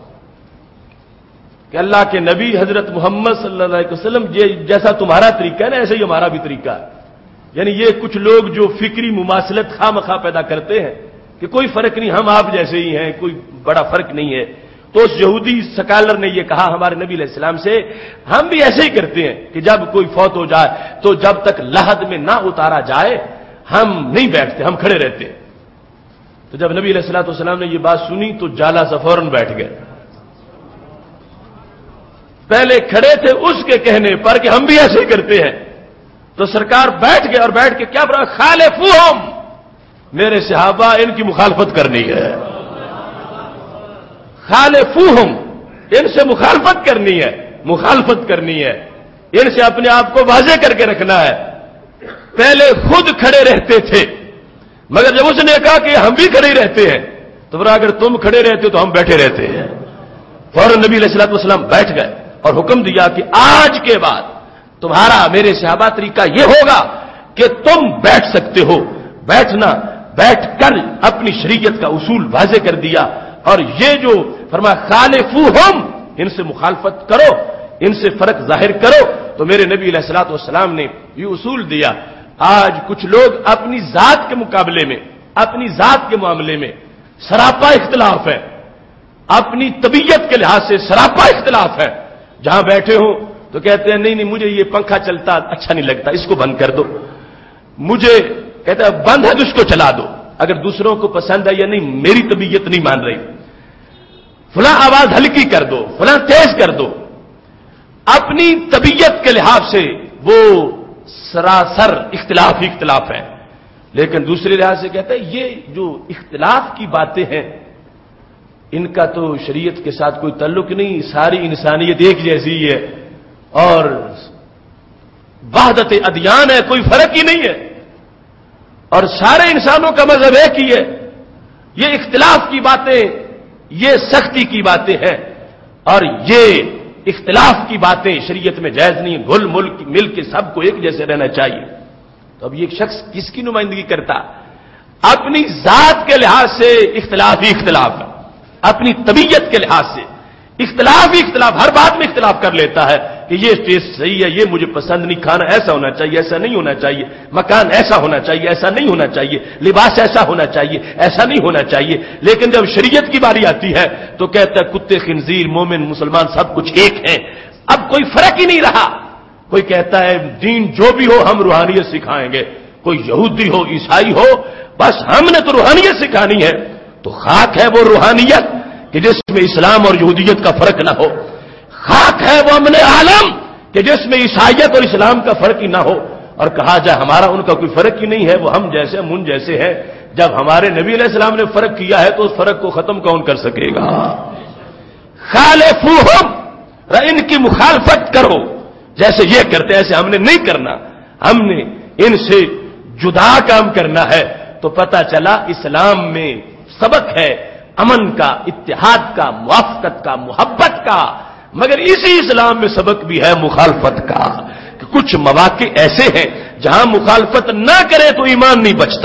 کہ اللہ کے نبی حضرت محمد صلی اللہ علیہ وسلم جیسا تمہارا طریقہ ہے نا ایسا ہی ہمارا بھی طریقہ ہے۔ یعنی یہ کچھ لوگ جو فکری مماثلت خواہ مخواہ پیدا کرتے ہیں کہ کوئی فرق نہیں، ہم آپ جیسے ہی ہیں، کوئی بڑا فرق نہیں ہے، تو اس یہودی سکالر نے یہ کہا ہمارے نبی علیہ السلام سے، ہم بھی ایسے ہی کرتے ہیں کہ جب کوئی فوت ہو جائے تو جب تک لحد میں نہ اتارا جائے ہم نہیں بیٹھتے، ہم کھڑے رہتے ہیں۔ تو جب نبی علیہ الصلوۃ والسلام نے یہ بات سنی تو جالا سا فوراً بیٹھ گئے۔ پہلے کھڑے تھے اس کے کہنے پر کہ ہم بھی ایسے ہی کرتے ہیں، تو سرکار بیٹھ گئے اور بیٹھ کے کیا فرمایا، خالفوہم، میرے صحابہ ان کی مخالفت کرنی ہے، خالفوہم، ان سے مخالفت کرنی ہے، مخالفت کرنی ہے، ان سے اپنے آپ کو واضح کر کے رکھنا ہے۔ پہلے خود کھڑے رہتے تھے، مگر جب اس نے کہا کہ ہم بھی کھڑے رہتے ہیں تو پھر اگر تم کھڑے رہتے تو ہم بیٹھے رہتے ہیں۔ فوراً نبی علیہ الصلوۃ والسلام بیٹھ گئے اور حکم دیا کہ آج کے بعد تمہارا میرے صحابہ طریقہ یہ ہوگا کہ تم بیٹھ سکتے ہو، بیٹھنا، بیٹھ کر اپنی شریعت کا اصول واضح کر دیا، اور یہ جو فرمایا خالفوہم، ان سے مخالفت کرو، ان سے فرق ظاہر کرو، تو میرے نبی علیہ الصلوۃ والسلام نے یہ اصول دیا۔ آج کچھ لوگ اپنی ذات کے مقابلے میں، اپنی ذات کے معاملے میں سراپا اختلاف ہے، اپنی طبیعت کے لحاظ سے سراپا اختلاف ہے، جہاں بیٹھے ہوں تو کہتے ہیں نہیں مجھے یہ پنکھا چلتا اچھا نہیں لگتا، اس کو بند کر دو، مجھے کہتا ہے بند ہے تو اس کو چلا دو، اگر دوسروں کو پسند ہے یا نہیں میری طبیعت نہیں مان رہی، فلاں آواز ہلکی کر دو، فلاں تیز کر دو۔ اپنی طبیعت کے لحاظ سے وہ سراسر اختلاف ہے، لیکن دوسرے لحاظ سے کہتا ہے یہ جو اختلاف کی باتیں ہیں ان کا تو شریعت کے ساتھ کوئی تعلق نہیں، ساری انسانیت ایک جیسی ہے اور وحدت ادیان ہے، کوئی فرق ہی نہیں ہے، اور سارے انسانوں کا مذہب ایک ہی ہے۔ یہ اختلاف کی باتیں، یہ سختی کی باتیں ہیں، اور یہ اختلاف کی باتیں شریعت میں جائز نہیں، گل مل کے سب کو ایک جیسے رہنا چاہیے۔ تو اب یہ شخص کس کی نمائندگی کرتا؟ اپنی ذات کے لحاظ سے اختلاف ہی اختلاف ہے، اپنی طبیعت کے لحاظ سے اختلاف ہی اختلاف، ہر بات میں اختلاف کر لیتا ہے کہ یہ ٹیسٹ صحیح ہے، یہ مجھے پسند نہیں، کھانا ایسا ہونا چاہیے، ایسا نہیں ہونا چاہیے، مکان ایسا ہونا چاہیے، ایسا نہیں ہونا چاہیے، لباس ایسا ہونا چاہیے، ایسا نہیں ہونا چاہیے۔ لیکن جب شریعت کی باری آتی ہے تو کہتا ہے کتے خنزیر مومن مسلمان سب کچھ ایک ہیں، اب کوئی فرق ہی نہیں رہا۔ کوئی کہتا ہے دین جو بھی ہو ہم روحانیت سکھائیں گے، کوئی یہودی ہو عیسائی ہو، بس ہم نے تو روحانیت سکھانی ہے۔ تو خاک ہے وہ روحانیت کہ جس میں اسلام اور یہودیت کا فرق نہ ہو، خاک ہے وہ امن عالم کہ جس میں عیسائیت اور اسلام کا فرق ہی نہ ہو، اور کہا جائے ہمارا ان کا کوئی فرق ہی نہیں ہے، وہ ہم جیسے ہم ان جیسے ہیں۔ جب ہمارے نبی علیہ السلام نے فرق کیا ہے تو اس فرق کو ختم کون کر سکے گا؟ خالفوہم، ان کی مخالفت کرو، جیسے یہ کرتے ایسے ہم نے نہیں کرنا، ہم نے ان سے جدا کام کرنا ہے۔ تو پتہ چلا اسلام میں سبق ہے امن کا، اتحاد کا، موافقت کا، محبت کا، مگر اسی اسلام میں سبق بھی ہے مخالفت کا، کہ کچھ مواقع ایسے ہیں جہاں مخالفت نہ کرے تو ایمان نہیں بچتا،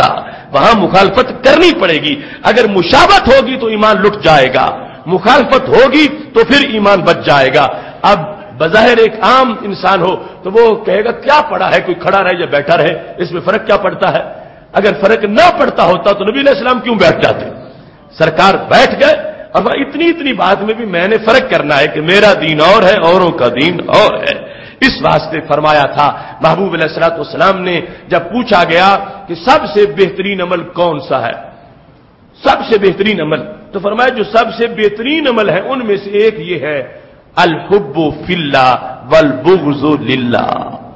وہاں مخالفت کرنی پڑے گی. اگر مشابہت ہوگی تو ایمان لٹ جائے گا، مخالفت ہوگی تو پھر ایمان بچ جائے گا. اب بظاہر ایک عام انسان ہو تو وہ کہے گا کیا پڑا ہے، کوئی کھڑا رہے یا بیٹھا رہے، اس میں فرق کیا پڑتا ہے؟ اگر فرق نہ پڑتا ہوتا تو نبی علیہ السلام کیوں بیٹھ جاتے؟ سرکار بیٹھ گئے اور اتنی بات میں بھی میں نے فرق کرنا ہے کہ میرا دین اور ہے، اوروں کا دین اور ہے. اس واسطے فرمایا تھا محبوب علیہ الصلوۃ والسلام نے جب پوچھا گیا کہ سب سے بہترین عمل کون سا ہے، سب سے بہترین عمل، تو فرمایا جو سب سے بہترین عمل ہے ان میں سے ایک یہ ہے الحب فی اللہ والبغض للہ،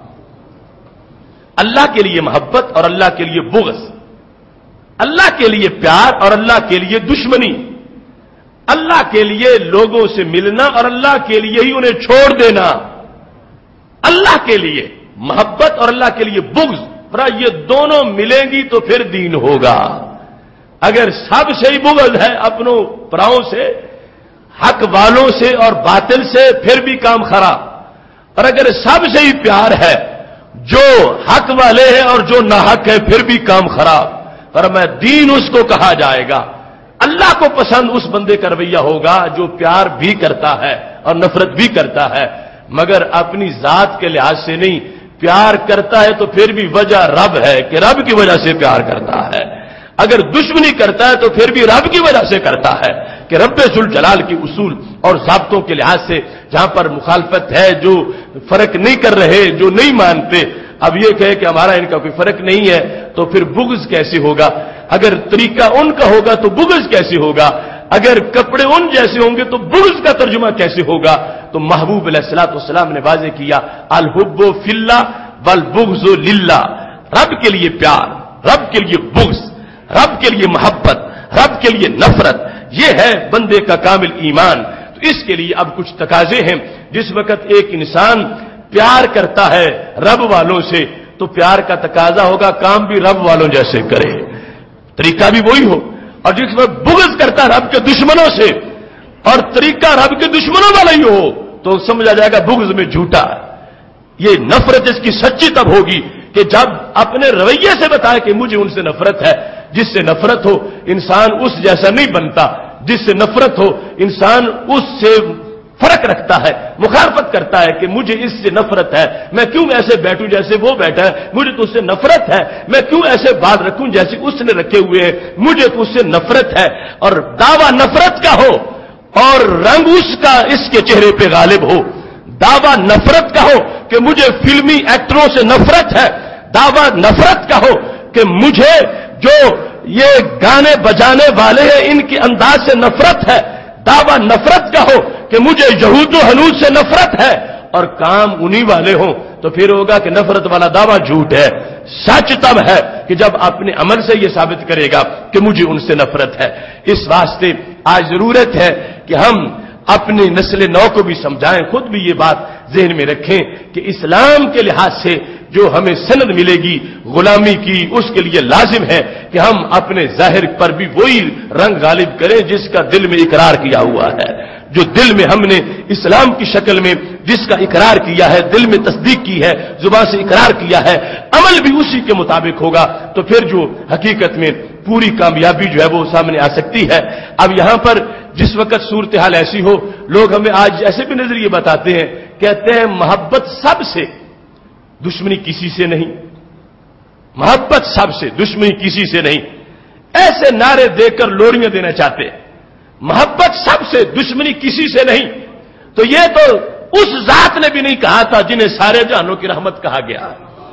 اللہ کے لیے محبت اور اللہ کے لیے بغض، اللہ کے لیے پیار اور اللہ کے لیے دشمنی، اللہ کے لیے لوگوں سے ملنا اور اللہ کے لیے ہی انہیں چھوڑ دینا، اللہ کے لیے محبت اور اللہ کے لیے بغض، یہ دونوں ملیں گی تو پھر دین ہوگا. اگر سب سے ہی بغض ہے اپنوں پراؤں سے، حق والوں سے اور باطل سے، پھر بھی کام خراب. اور اگر سب سے ہی پیار ہے جو حق والے ہیں اور جو ناحق ہے، پھر بھی کام خراب. اور میں دین اس کو کہا جائے گا. اللہ کو پسند اس بندے کا رویہ ہوگا جو پیار بھی کرتا ہے اور نفرت بھی کرتا ہے، مگر اپنی ذات کے لحاظ سے نہیں. پیار کرتا ہے تو پھر بھی وجہ رب ہے کہ رب کی وجہ سے پیار کرتا ہے. اگر دشمنی کرتا ہے تو پھر بھی رب کی وجہ سے کرتا ہے کہ رب ذوالجلال کی اصول اور ضابطوں کے لحاظ سے جہاں پر مخالفت ہے، جو فرق نہیں کر رہے، جو نہیں مانتے، اب یہ کہے کہ ہمارا ان کا کوئی فرق نہیں ہے تو پھر بغض کیسے ہوگا؟ اگر طریقہ ان کا ہوگا تو بغض کیسے ہوگا؟ اگر کپڑے ان جیسے ہوں گے تو بغض کا ترجمہ کیسے ہوگا؟ تو محبوب علیہ الصلوۃ والسلام نے واضح کیا الحب فی اللہ والبغض للہ، رب کے لیے پیار، رب کے لیے بغض، رب کے لیے محبت، رب کے لیے نفرت، یہ ہے بندے کا کامل ایمان. تو اس کے لیے اب کچھ تقاضے ہیں. جس وقت ایک انسان پیار کرتا ہے رب والوں سے تو پیار کا تقاضا ہوگا کام بھی رب والوں جیسے کرے، طریقہ بھی وہی ہو. اور جس وقت بغض کرتا ہے رب کے دشمنوں سے اور طریقہ رب کے دشمنوں والا ہی ہو تو سمجھا جائے گا بغض میں جھوٹا ہے. یہ نفرت اس کی سچی تب ہوگی کہ جب اپنے رویے سے بتائے کہ مجھے ان سے نفرت ہے. جس سے نفرت ہو انسان اس جیسا نہیں بنتا، جس سے نفرت ہو انسان اس سے فرق رکھتا ہے، مخالفت کرتا ہے کہ مجھے اس سے نفرت ہے، میں کیوں ایسے بیٹھوں جیسے وہ بیٹھا ہے، مجھے تو اس سے نفرت ہے، میں کیوں ایسے بات رکھوں جیسے اس نے رکھے ہوئے ہیں، مجھے تو اس سے نفرت ہے. اور دعویٰ نفرت کا ہو اور رنگ اس کا اس کے چہرے پہ غالب ہو. دعویٰ نفرت کا ہو کہ مجھے فلمی ایکٹروں سے نفرت ہے، دعویٰ نفرت کا ہو کہ مجھے جو یہ گانے بجانے والے ہیں ان کے انداز سے نفرت ہے، دعویٰ نفرت کا ہو کہ مجھے یہود و حنود سے نفرت ہے، اور کام انہی والے ہوں تو پھر ہوگا کہ نفرت والا دعویٰ جھوٹ ہے. سچ تب ہے کہ جب اپنے عمل سے یہ ثابت کرے گا کہ مجھے ان سے نفرت ہے. اس واسطے آج ضرورت ہے کہ ہم اپنی نسل نو کو بھی سمجھائیں، خود بھی یہ بات ذہن میں رکھیں کہ اسلام کے لحاظ سے جو ہمیں سند ملے گی غلامی کی، اس کے لیے لازم ہے کہ ہم اپنے ظاہر پر بھی وہی رنگ غالب کریں جس کا دل میں اقرار کیا ہوا ہے. جو دل میں ہم نے اسلام کی شکل میں جس کا اقرار کیا ہے، دل میں تصدیق کی ہے، زبان سے اقرار کیا ہے، عمل بھی اسی کے مطابق ہوگا تو پھر جو حقیقت میں پوری کامیابی جو ہے وہ سامنے آ سکتی ہے. اب یہاں پر جس وقت صورتحال ایسی ہو، لوگ ہمیں آج ایسے بھی نظریے بتاتے ہیں، کہتے ہیں محبت سب سے، دشمنی کسی سے نہیں، محبت سب سے، دشمنی کسی سے نہیں. ایسے نعرے دے کر لوریاں دینا چاہتے ہیں، محبت سب سے، دشمنی کسی سے نہیں. تو یہ تو اس ذات نے بھی نہیں کہا تھا جنہیں سارے جہانوں کی رحمت کہا گیا.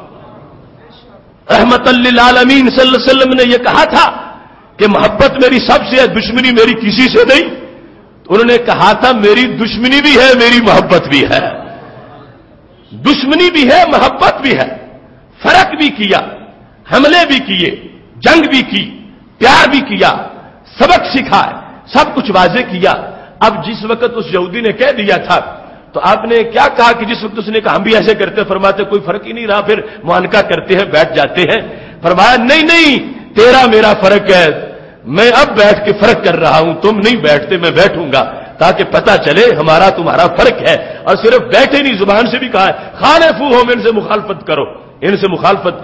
رحمت للعالمین صلی اللہ علیہ وسلم نے یہ کہا تھا کہ محبت میری سب سے ہے، دشمنی میری کسی سے نہیں. انہوں نے کہا تھا میری دشمنی بھی ہے، میری محبت بھی ہے. دشمنی بھی ہے، محبت بھی ہے. فرق بھی کیا، حملے بھی کیے، جنگ بھی کی، پیار بھی کیا، سبق سکھائے، سب کچھ واضح کیا. اب جس وقت اس یہودی نے کہہ دیا تھا تو آپ نے کیا کہا کہ جس وقت اس نے کہا ہم بھی ایسے کرتے، فرماتے کوئی فرق ہی نہیں رہا، پھر معانقہ کرتے ہیں، بیٹھ جاتے ہیں. فرمایا نہیں تیرا میرا فرق ہے، میں اب بیٹھ کے فرق کر رہا ہوں، تم نہیں بیٹھتے، میں بیٹھوں گا تاکہ پتہ چلے ہمارا تمہارا فرق ہے. اور صرف بیٹھے نہیں، زبان سے بھی کہا ہے خالفوہم، ان سے مخالفت کرو، ان سے مخالفت کرو.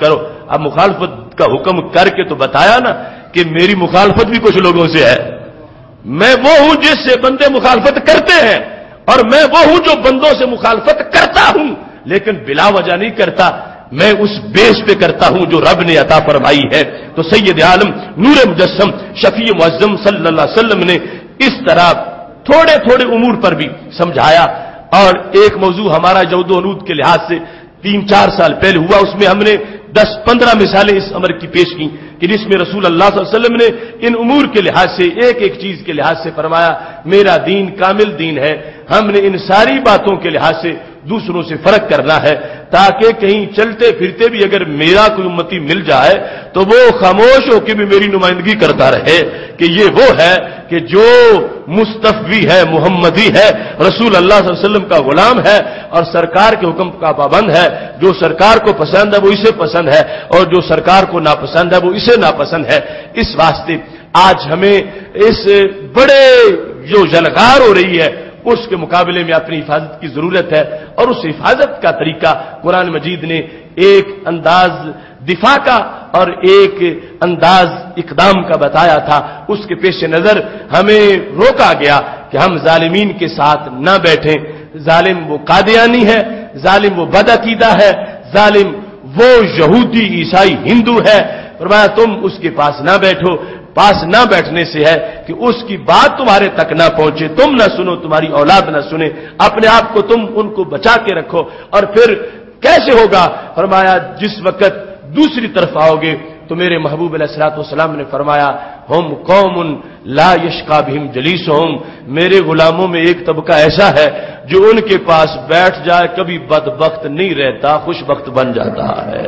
اب مخالفت کا حکم کر کے تو بتایا نا کہ میری مخالفت بھی کچھ لوگوں سے ہے. میں وہ ہوں جس سے بندے مخالفت کرتے ہیں، اور میں وہ ہوں جو بندوں سے مخالفت کرتا ہوں، لیکن بلا وجہ نہیں کرتا، میں اس بیس پہ کرتا ہوں جو رب نے عطا فرمائی ہے. تو سید عالم نور مجسم شفیع معظم صلی اللہ علیہ وسلم نے اس طرح تھوڑے تھوڑے امور پر بھی سمجھایا. اور ایک موضوع ہمارا جود و انود کے لحاظ سے 3-4 سال پہلے ہوا، اس میں ہم نے 10-15 مثالیں اس امر کی پیش کی کہ جس میں رسول اللہ صلی اللہ علیہ وسلم نے ان امور کے لحاظ سے ایک ایک چیز کے لحاظ سے فرمایا میرا دین کامل دین ہے. ہم نے ان ساری باتوں کے لحاظ سے دوسروں سے فرق کرنا ہے تاکہ کہیں چلتے پھرتے بھی اگر میرا کوئی امتی مل جائے تو وہ خاموش ہو کے بھی میری نمائندگی کرتا رہے کہ یہ وہ ہے کہ جو مصطفی ہے، محمدی ہے، رسول اللہ صلی اللہ علیہ وسلم کا غلام ہے اور سرکار کے حکم کا پابند ہے. جو سرکار کو پسند ہے وہ اسے پسند ہے، اور جو سرکار کو ناپسند ہے وہ اسے ناپسند ہے. اس واسطے آج ہمیں اس بڑے جو جلغار ہو رہی ہے اس کے مقابلے میں اپنی حفاظت کی ضرورت ہے. اور اس حفاظت کا طریقہ قرآن مجید نے ایک انداز دفاع کا اور ایک انداز اقدام کا بتایا تھا. اس کے پیش نظر ہمیں روکا گیا کہ ہم ظالمین کے ساتھ نہ بیٹھیں. ظالم وہ قادیانی ہے، ظالم وہ بدعقیدہ ہے، ظالم وہ یہودی عیسائی ہندو ہے. فرمایا تم اس کے پاس نہ بیٹھو. پاس نہ بیٹھنے سے ہے کہ اس کی بات تمہارے تک نہ پہنچے، تم نہ سنو، تمہاری اولاد نہ سنے. اپنے آپ کو تم ان کو بچا کے رکھو. اور پھر کیسے ہوگا؟ فرمایا جس وقت دوسری طرف آؤ گے تو میرے محبوب علیہ الصلوۃ والسلام نے فرمایا ہم قوم لا یشقی بہم جلیسہم، میرے غلاموں میں ایک طبقہ ایسا ہے جو ان کے پاس بیٹھ جائے کبھی بدبخت نہیں رہتا، خوش بخت بن جاتا ہے.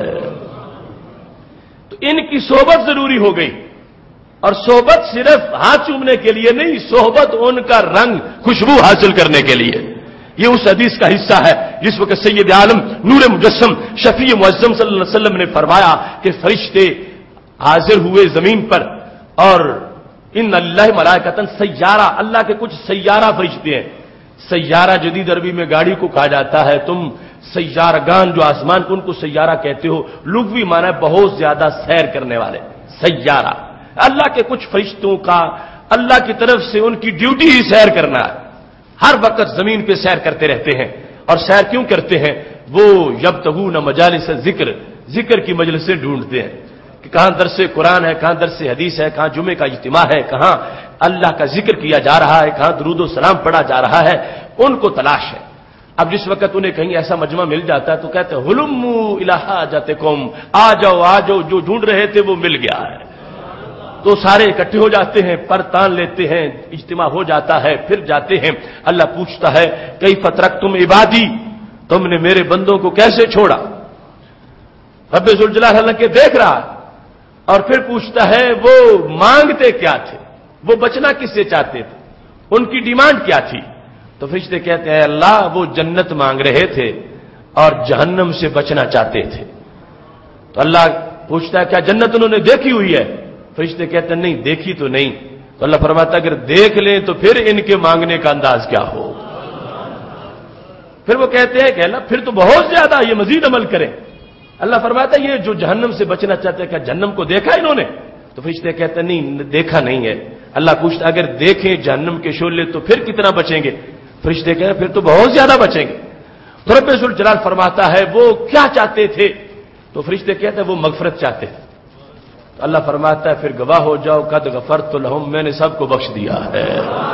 تو ان کی صحبت ضروری ہو گئی. اور صحبت صرف ہاتھ چومنے کے لیے نہیں، صحبت ان کا رنگ خوشبو حاصل کرنے کے لیے. یہ اس حدیث کا حصہ ہے جس وقت سید عالم نور مجسم شفیع معظم صلی اللہ علیہ وسلم نے فرمایا کہ فرشتے حاضر ہوئے زمین پر، اور ان اللہ ملائکۃ سیارہ، اللہ کے کچھ سیارہ فرشتے ہیں. سیارہ جدید عربی میں گاڑی کو کہا جاتا ہے. تم سیارگان جو آسمان کو ان کو سیارہ کہتے ہو، لغوی معنی ہے بہت زیادہ سیر کرنے والے. سیارہ اللہ کے کچھ فرشتوں کا اللہ کی طرف سے ان کی ڈیوٹی ہی سیر کرنا ہے. ہر وقت زمین پہ سیر کرتے رہتے ہیں. اور سیر کیوں کرتے ہیں؟ وہ یبتغون مجالس ذکر، ذکر کی مجلسیں ڈھونڈتے ہیں کہ کہاں درس قرآن ہے، کہاں درس حدیث ہے، کہاں جمعے کا اجتماع ہے، کہاں اللہ کا ذکر کیا جا رہا ہے، کہاں درود و سلام پڑھا جا رہا ہے. ان کو تلاش ہے. اب جس وقت انہیں کہیں ایسا مجمع مل جاتا ہے تو کہتے ہیں ہلموا الی حاجتکم، آ جاؤ آ جاؤ، جو ڈھونڈ رہے تھے وہ مل گیا ہے. تو سارے اکٹھے ہو جاتے ہیں، پر تان لیتے ہیں، اجتماع ہو جاتا ہے، پھر جاتے ہیں. اللہ پوچھتا ہے کیف ترکتم عبادی، تم نے میرے بندوں کو کیسے چھوڑا؟ رب ذوالجلال کے دیکھ رہا. اور پھر پوچھتا ہے وہ مانگتے کیا تھے، وہ بچنا کس سے چاہتے تھے، ان کی ڈیمانڈ کیا تھی؟ تو فرشتے کہتے ہیں اللہ وہ جنت مانگ رہے تھے اور جہنم سے بچنا چاہتے تھے. تو اللہ پوچھتا ہے کیا جنت انہوں نے دیکھی ہوئی ہے؟ فرشتے کہتے ہیں نہیں دیکھی تو نہیں. تو اللہ فرماتا ہے اگر دیکھ لیں تو پھر ان کے مانگنے کا انداز کیا ہو. پھر وہ کہتے ہیں کہ اللہ پھر تو بہت زیادہ، یہ مزید عمل کریں. اللہ فرماتا ہے یہ جو جہنم سے بچنا چاہتے ہیں کیا جہنم کو دیکھا انہوں نے؟ تو فرشتے کہتے ہیں نہیں دیکھا نہیں ہے. اللہ پوچھتا ہے اگر دیکھیں جہنم کے شعلے تو پھر کتنا بچیں گے؟ فرشتے کہتے ہیں پھر تو بہت زیادہ بچیں گے. تو رب ذوالجلال فرماتا ہے وہ کیا چاہتے تھے؟ تو فرشتے کہتے ہیں وہ مغفرت چاہتے تھے. تو اللہ فرماتا ہے پھر گواہ ہو جاؤ قد غفرت لہم، میں نے سب کو بخش دیا ہے،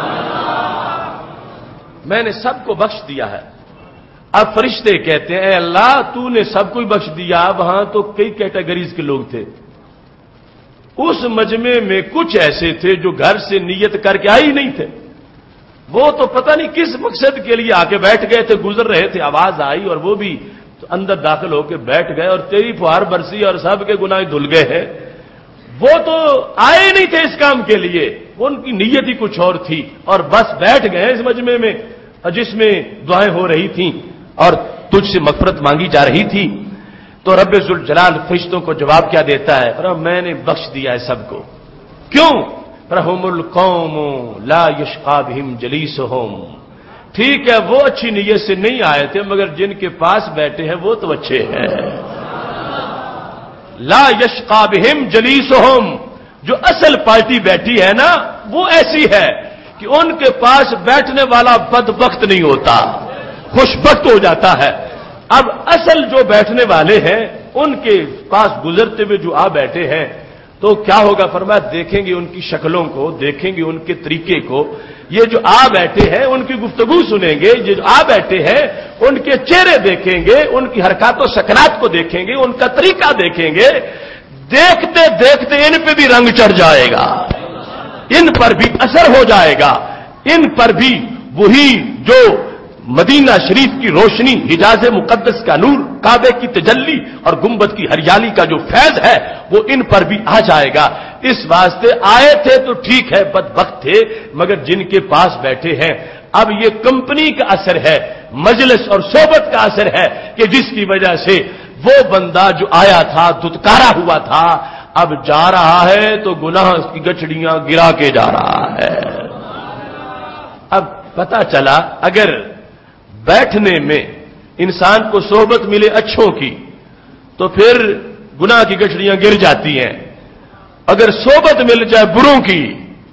میں نے سب کو بخش دیا ہے. اب فرشتے کہتے ہیں اے اللہ تو نے سب کو بخش دیا، وہاں تو کئی کیٹیگریز کے لوگ تھے. اس مجمع میں کچھ ایسے تھے جو گھر سے نیت کر کے آئے ہی نہیں تھے. وہ تو پتہ نہیں کس مقصد کے لیے آ کے بیٹھ گئے تھے، گزر رہے تھے، آواز آئی اور وہ بھی اندر داخل ہو کے بیٹھ گئے اور تیری فہار برسی اور سب کے گناہ دھل گئے ہیں. وہ تو آئے نہیں تھے اس کام کے لیے، ان کی نیت ہی کچھ اور تھی اور بس بیٹھ گئے اس مجمع میں جس میں دعائیں ہو رہی تھیں اور تجھ سے مغفرت مانگی جا رہی تھی. تو رب ذوالجلال فرشتوں کو جواب کیا دیتا ہے؟ میں نے بخش دیا ہے سب کو. کیوں؟ رحم القوم لا یشقی بہم جلیسہم. ٹھیک ہے وہ اچھی نیت سے نہیں آئے تھے مگر جن کے پاس بیٹھے ہیں وہ تو اچھے ہیں. لا یشقا بہم جلیسہم، جو اصل پارٹی بیٹھی ہے نا وہ ایسی ہے کہ ان کے پاس بیٹھنے والا بدبخت نہیں ہوتا، خوشبخت ہو جاتا ہے۔ اب اصل جو بیٹھنے والے ہیں ان کے پاس گزرتے ہوئے جو آ بیٹھے ہیں تو کیا ہوگا؟ فرمایا دیکھیں گے ان کی شکلوں کو، دیکھیں گے ان کے طریقے کو، یہ جو آ بیٹھے ہیں ان کی گفتگو سنیں گے، یہ جو آ بیٹھے ہیں ان کے چہرے دیکھیں گے، ان کی حرکات و سکنات کو دیکھیں گے، ان کا طریقہ دیکھیں گے، دیکھتے دیکھتے ان پہ بھی رنگ چڑھ جائے گا، ان پر بھی اثر ہو جائے گا، ان پر بھی وہی جو مدینہ شریف کی روشنی، حجاز مقدس کا نور، کعبے کی تجلی اور گنبد کی ہریالی کا جو فیض ہے وہ ان پر بھی آ جائے گا۔ اس واسطے آئے تھے تو ٹھیک ہے، بدبخت تھے، مگر جن کے پاس بیٹھے ہیں اب یہ کمپنی کا اثر ہے، مجلس اور صحبت کا اثر ہے کہ جس کی وجہ سے وہ بندہ جو آیا تھا دتکارا ہوا تھا اب جا رہا ہے تو گناہ کی گچڑیاں گرا کے جا رہا ہے۔ اب پتہ چلا اگر بیٹھنے میں انسان کو صحبت ملے اچھوں کی تو پھر گناہ کی گچڑیاں گر جاتی ہیں، اگر صحبت مل جائے بروں کی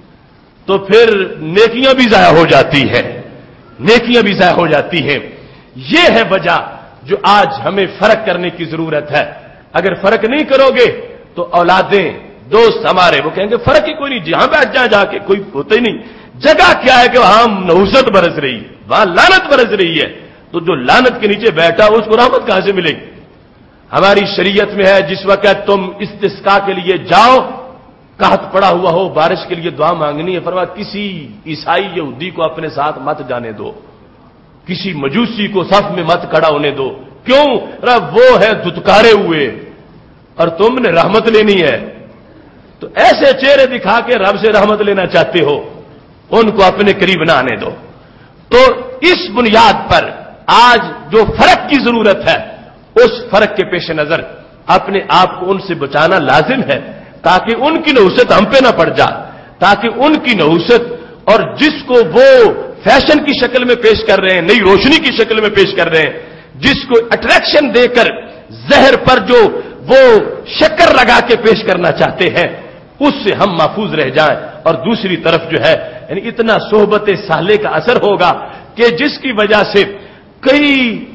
تو پھر نیکیاں بھی ضائع ہو جاتی ہیں، نیکیاں بھی ضائع ہو جاتی ہیں۔ یہ ہے وجہ جو آج ہمیں فرق کرنے کی ضرورت ہے۔ اگر فرق نہیں کرو گے تو اولادیں، دوست ہمارے وہ کہیں گے فرق ہی کوئی نہیں، جہاں بیٹھ جائیں جا کے کوئی ہوتا ہی نہیں، جگہ کیا ہے کہ وہاں نحوست برس رہی ہے، وہاں لعنت برس رہی ہے، تو جو لعنت کے نیچے بیٹھا اس کو رحمت کہاں سے ملے گی؟ ہماری شریعت میں ہے جس وقت تم استسقاء کے لیے جاؤ، قحط پڑا ہوا ہو، بارش کے لیے دعا مانگنی ہے، فرمایا کسی عیسائی یہودی کو اپنے ساتھ مت جانے دو، کسی مجوسی کو صف میں مت کھڑا ہونے دو، کیوں؟ وہ ہے دتکارے ہوئے اور تم نے رحمت لینی ہے، تو ایسے چہرے دکھا کے رب سے رحمت لینا چاہتے ہو، ان کو اپنے قریب نہ آنے دو۔ تو اس بنیاد پر آج جو فرق کی ضرورت ہے اس فرق کے پیش نظر اپنے آپ کو ان سے بچانا لازم ہے تاکہ ان کی نحوست ہم پہ نہ پڑ جائے، تاکہ ان کی نحوست اور جس کو وہ فیشن کی شکل میں پیش کر رہے ہیں، نئی روشنی کی شکل میں پیش کر رہے ہیں، جس کو اٹریکشن دے کر زہر پر جو وہ شکر لگا کے پیش کرنا چاہتے ہیں اس سے ہم محفوظ رہ جائیں۔ اور دوسری طرف جو ہے یعنی اتنا صحبت صالح کا اثر ہوگا کہ جس کی وجہ سے کئی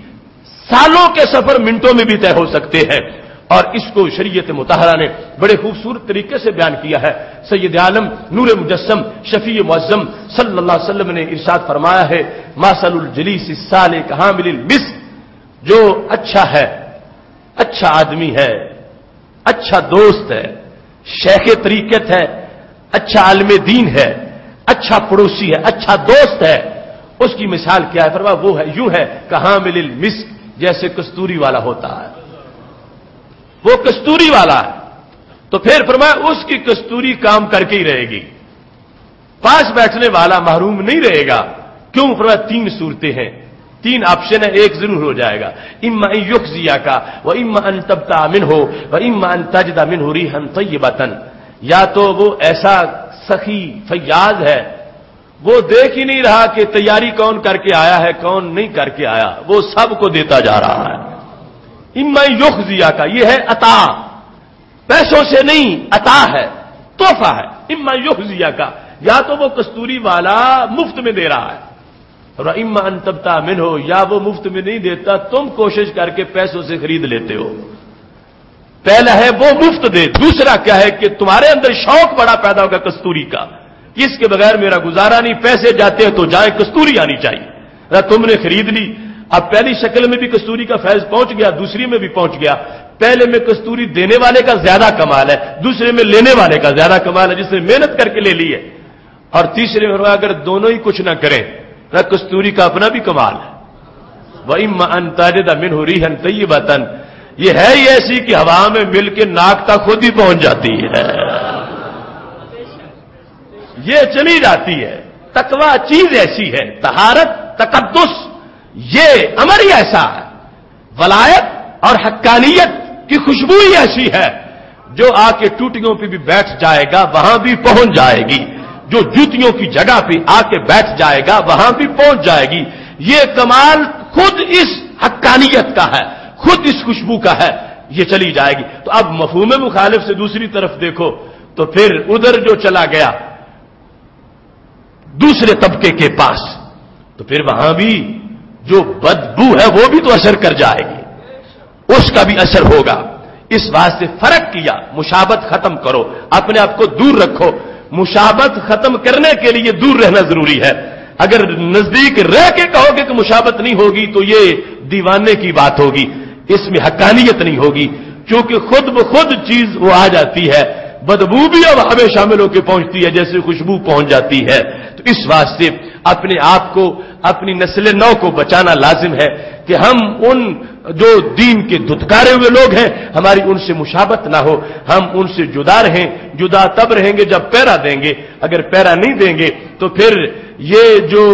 سالوں کے سفر منٹوں میں بھی طے ہو سکتے ہیں، اور اس کو شریعت مطہرہ نے بڑے خوبصورت طریقے سے بیان کیا ہے۔ سید عالم نور مجسم شفیع معظم صلی اللہ علیہ وسلم نے ارشاد فرمایا ہے مثل الجلیس الصالح کحامل المسک، جو اچھا ہے، اچھا آدمی ہے، اچھا دوست ہے، شیخ طریقت ہے، اچھا عالم دین ہے، اچھا پڑوسی ہے، اچھا دوست ہے، اس کی مثال کیا ہے؟ فرمایا وہ ہے یوں ہے کحامل المسک، جیسے کستوری والا ہوتا ہے، وہ کستوری والا ہے، تو پھر فرمایا اس کی کستوری کام کر کے ہی رہے گی، پاس بیٹھنے والا محروم نہیں رہے گا۔ کیوں؟ فرمایا تین صورتیں ہیں، تین آپشن ہے، ایک ضرور ہو جائے گا، اما ان یخزیک و اما ان تبتع منہ و اما ان تجد منہ ریحا طیبۃ، یا تو وہ ایسا سخی فیاض ہے وہ دیکھ ہی نہیں رہا کہ تیاری کون کر کے آیا ہے کون نہیں کر کے آیا، وہ سب کو دیتا جا رہا ہے۔ اما یخزیک، یہ ہے عطا، پیسوں سے نہیں، عطا ہے، تحفہ ہے۔ اما یخزیک، یا تو وہ کستوری والا مفت میں دے رہا ہے، اور اما ان تبتع منہ، یا وہ مفت میں نہیں دیتا، تم کوشش کر کے پیسوں سے خرید لیتے ہو۔ پہلا ہے وہ مفت دے، دوسرا کیا ہے کہ تمہارے اندر شوق بڑا پیدا ہوگا کستوری کا، اس کے بغیر میرا گزارا نہیں، پیسے جاتے ہیں تو جائیں، کستوری آنی چاہیے۔ تم نے خرید لی، اب پہلی شکل میں بھی کستوری کا فیض پہنچ گیا، دوسری میں بھی پہنچ گیا۔ پہلے میں کستوری دینے والے کا زیادہ کمال ہے، دوسرے میں لینے والے کا زیادہ کمال ہے جس نے محنت کر کے لے لی ہے، اور تیسرے میں اگر دونوں ہی کچھ نہ کریں کستوری کا اپنا بھی کمال ہے۔ وَإِمَّا أَن تَجِدَ مِنْهُ رِيحًا طَيِّبَةً، یہ ہے ہی ایسی کہ ہوا میں مل کے ناک تک خود ہی پہنچ جاتی ہے، یہ چلی جاتی ہے۔ تقویٰ چیز ایسی ہے، طہارت، تقدس، یہ امر ہی ایسا ہے، ولایت اور حقانیت کی خوشبو ہی ایسی ہے جو آ کے ٹوٹیوں پہ بھی بیٹھ جائے گا وہاں بھی پہنچ جائے گی، جو جوتیوں کی جگہ پہ آ کے بیٹھ جائے گا وہاں بھی پہنچ جائے گی۔ یہ کمال خود اس حقانیت کا ہے، خود اس خوشبو کا ہے، یہ چلی جائے گی۔ تو اب مفہوم مخالف سے دوسری طرف دیکھو تو پھر ادھر جو چلا گیا دوسرے طبقے کے پاس، تو پھر وہاں بھی جو بدبو ہے وہ بھی تو اثر کر جائے گی، اس کا بھی اثر ہوگا۔ اس واسطے فرق کیا، مشابہت ختم کرو، اپنے آپ کو دور رکھو۔ مشابہت ختم کرنے کے لیے دور رہنا ضروری ہے۔ اگر نزدیک رہ کے کہو گے کہ مشابہت نہیں ہوگی تو یہ دیوانے کی بات ہوگی، اس میں حقانیت نہیں ہوگی، کیونکہ خود بخود چیز وہ آ جاتی ہے، بدبو بھی اب ہمیں شامل ہو کے پہنچتی ہے جیسے خوشبو پہنچ جاتی ہے۔ تو اس واسطے اپنے آپ کو، اپنی نسل نو کو بچانا لازم ہے کہ ہم ان جو دین کے دھتکارے ہوئے لوگ ہیں ہماری ان سے مشابہت نہ ہو، ہم ان سے جدا رہیں۔ جدا تب رہیں گے جب پیرا دیں گے، اگر پیرا نہیں دیں گے تو پھر یہ جو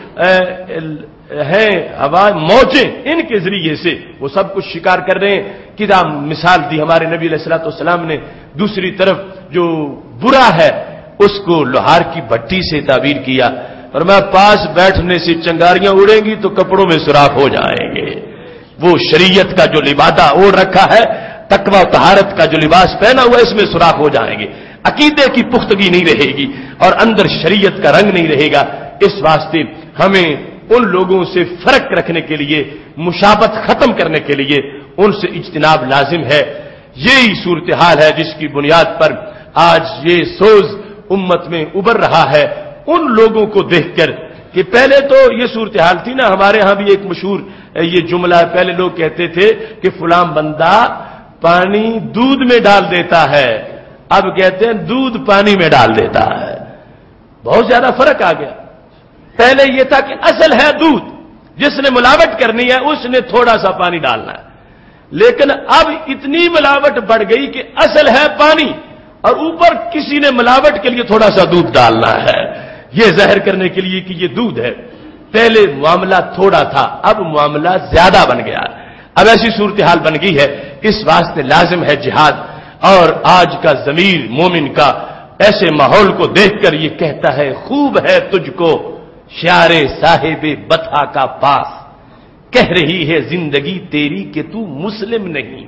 ہیں موجیں ان کے ذریعے سے وہ سب کچھ شکار کر رہے ہیں۔ کیا مثال دی ہمارے نبی علیہ الصلوۃ والسلام نے۔ دوسری طرف جو برا ہے اس کو لوہار کی بھٹی سے تعبیر کیا، اور میں پاس بیٹھنے سے چنگاریاں اڑیں گی تو کپڑوں میں سوراخ ہو جائیں گے۔ وہ شریعت کا جو لبادہ اوڑھ رکھا ہے، تقوی و طہارت کا جو لباس پہنا ہوا ہے، اس میں سوراخ ہو جائیں گے، عقیدے کی پختگی نہیں رہے گی اور اندر شریعت کا رنگ نہیں رہے گا۔ اس واسطے ہمیں ان لوگوں سے فرق رکھنے کے لیے، مشابہت ختم کرنے کے لیے ان سے اجتناب لازم ہے۔ یہی صورتحال ہے جس کی بنیاد پر آج یہ سوز امت میں ابھر رہا ہے ان لوگوں کو دیکھ کر کہ پہلے تو یہ صورتحال تھی نا، ہمارے ہاں بھی ایک مشہور یہ جملہ ہے، پہلے لوگ کہتے تھے کہ فلاں بندہ پانی دودھ میں ڈال دیتا ہے، اب کہتے ہیں دودھ پانی میں ڈال دیتا ہے۔ بہت زیادہ فرق آ گیا۔ پہلے یہ تھا کہ اصل ہے دودھ، جس نے ملاوٹ کرنی ہے اس نے تھوڑا سا پانی ڈالنا ہے، لیکن اب اتنی ملاوٹ بڑھ گئی کہ اصل ہے پانی اور اوپر کسی نے ملاوٹ کے لیے تھوڑا سا دودھ ڈالنا ہے، یہ ظاہر کرنے کے لیے کہ یہ دودھ ہے۔ پہلے معاملہ تھوڑا تھا، اب معاملہ زیادہ بن گیا، اب ایسی صورتحال بن گئی ہے۔ اس واسطے لازم ہے جہاد، اور آج کا ضمیر مومن کا ایسے ماحول کو دیکھ کر یہ کہتا ہے خوب ہے تجھ کو شعر صاحب بطحا کا پاس، کہہ رہی ہے زندگی تیری کہ تو مسلم نہیں،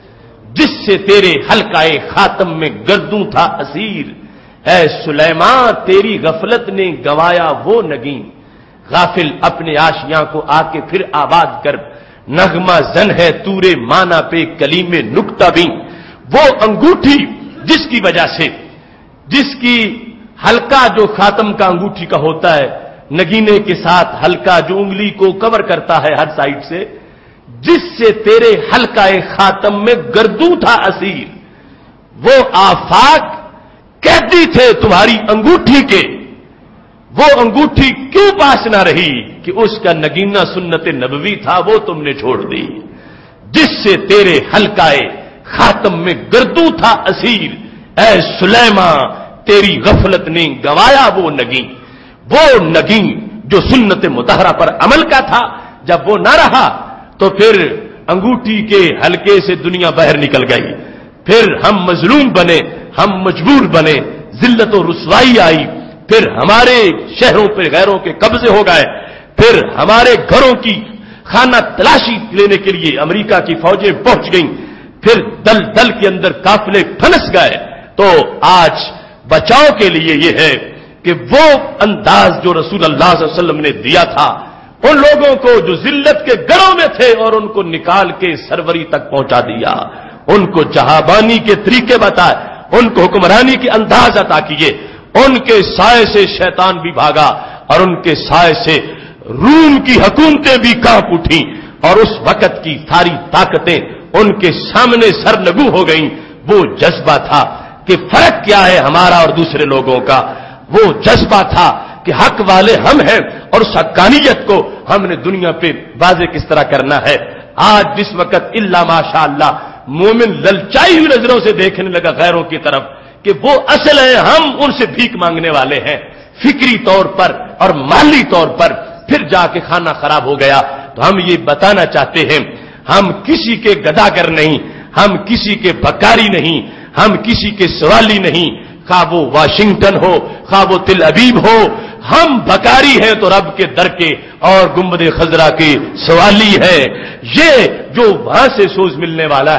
جس سے تیرے حلقۂ خاتم میں گردوں تھا اسیر، اے سلیمان تیری غفلت نے گوایا وہ نگین، غافل اپنے آشیاں کو آ کے پھر آباد کر، نغمہ زن ہے تورے مانا پہ کلیم نکتہ بھی، وہ انگوٹھی جس کی وجہ سے، جس کی حلقہ جو خاتم کا انگوٹھی کا ہوتا ہے، نگینے کے ساتھ حلقہ جو انگلی کو کور کرتا ہے ہر سائڈ سے، جس سے تیرے حلقہ خاتم میں گردوں تھا اسیر، وہ آفاق قیدی تھے تمہاری انگوٹھی کے، وہ انگوٹھی کیوں پاس نہ رہی کہ اس کا نگینہ سنت نبوی تھا، وہ تم نے چھوڑ دی، جس سے تیرے حلقہ خاتم میں گردوں تھا اسیر، اے سلیماں تیری غفلت نے گوایا وہ نگین، وہ نگین جو سنت مطہرہ پر عمل کا تھا، جب وہ نہ رہا تو پھر انگوٹھی کے حلقے سے دنیا باہر نکل گئی، پھر ہم مظلوم بنے، ہم مجبور بنے، ذلت و رسوائی آئی، پھر ہمارے شہروں پہ غیروں کے قبضے ہو گئے، پھر ہمارے گھروں کی خانہ تلاشی لینے کے لیے امریکہ کی فوجیں پہنچ گئیں، پھر دل دل کے اندر قافلے پھنس گئے۔ تو آج بچاؤ کے لیے یہ ہے کہ وہ انداز جو رسول اللہ صلی اللہ علیہ وسلم نے دیا تھا ان لوگوں کو جو ذلت کے گڑھوں میں تھے، اور ان کو نکال کے سروری تک پہنچا دیا، ان کو جہابانی کے طریقے بتائے، ان کو حکمرانی کے انداز عطا کیے، ان کے سائے سے شیطان بھی بھاگا اور ان کے سائے سے روم کی حکومتیں بھی کانپ اٹھیں، اور اس وقت کی ساری طاقتیں ان کے سامنے سرنگو ہو گئیں۔ وہ جذبہ تھا کہ فرق کیا ہے ہمارا اور دوسرے لوگوں کا، وہ جذبہ تھا کہ حق والے ہم ہیں اور اس حقانیت کو ہم نے دنیا پہ واضح کس طرح کرنا ہے۔ آج جس وقت الا ماشاء اللہ مومن للچائی ہوئی نظروں سے دیکھنے لگا غیروں کی طرف کہ وہ اصل ہے، ہم ان سے بھیک مانگنے والے ہیں فکری طور پر اور مالی طور پر، پھر جا کے کھانا خراب ہو گیا۔ تو ہم یہ بتانا چاہتے ہیں ہم کسی کے گداگر نہیں، ہم کسی کے بکاری نہیں، ہم کسی کے سوالی نہیں، خواہ وہ واشنگٹن ہو خواہ وہ تل ابیب ہو، ہم بکاری ہیں تو رب کے در کے اور گنبد خضرا کے سوالی ہے۔ یہ جو وہاں سے سوز ملنے والا ہے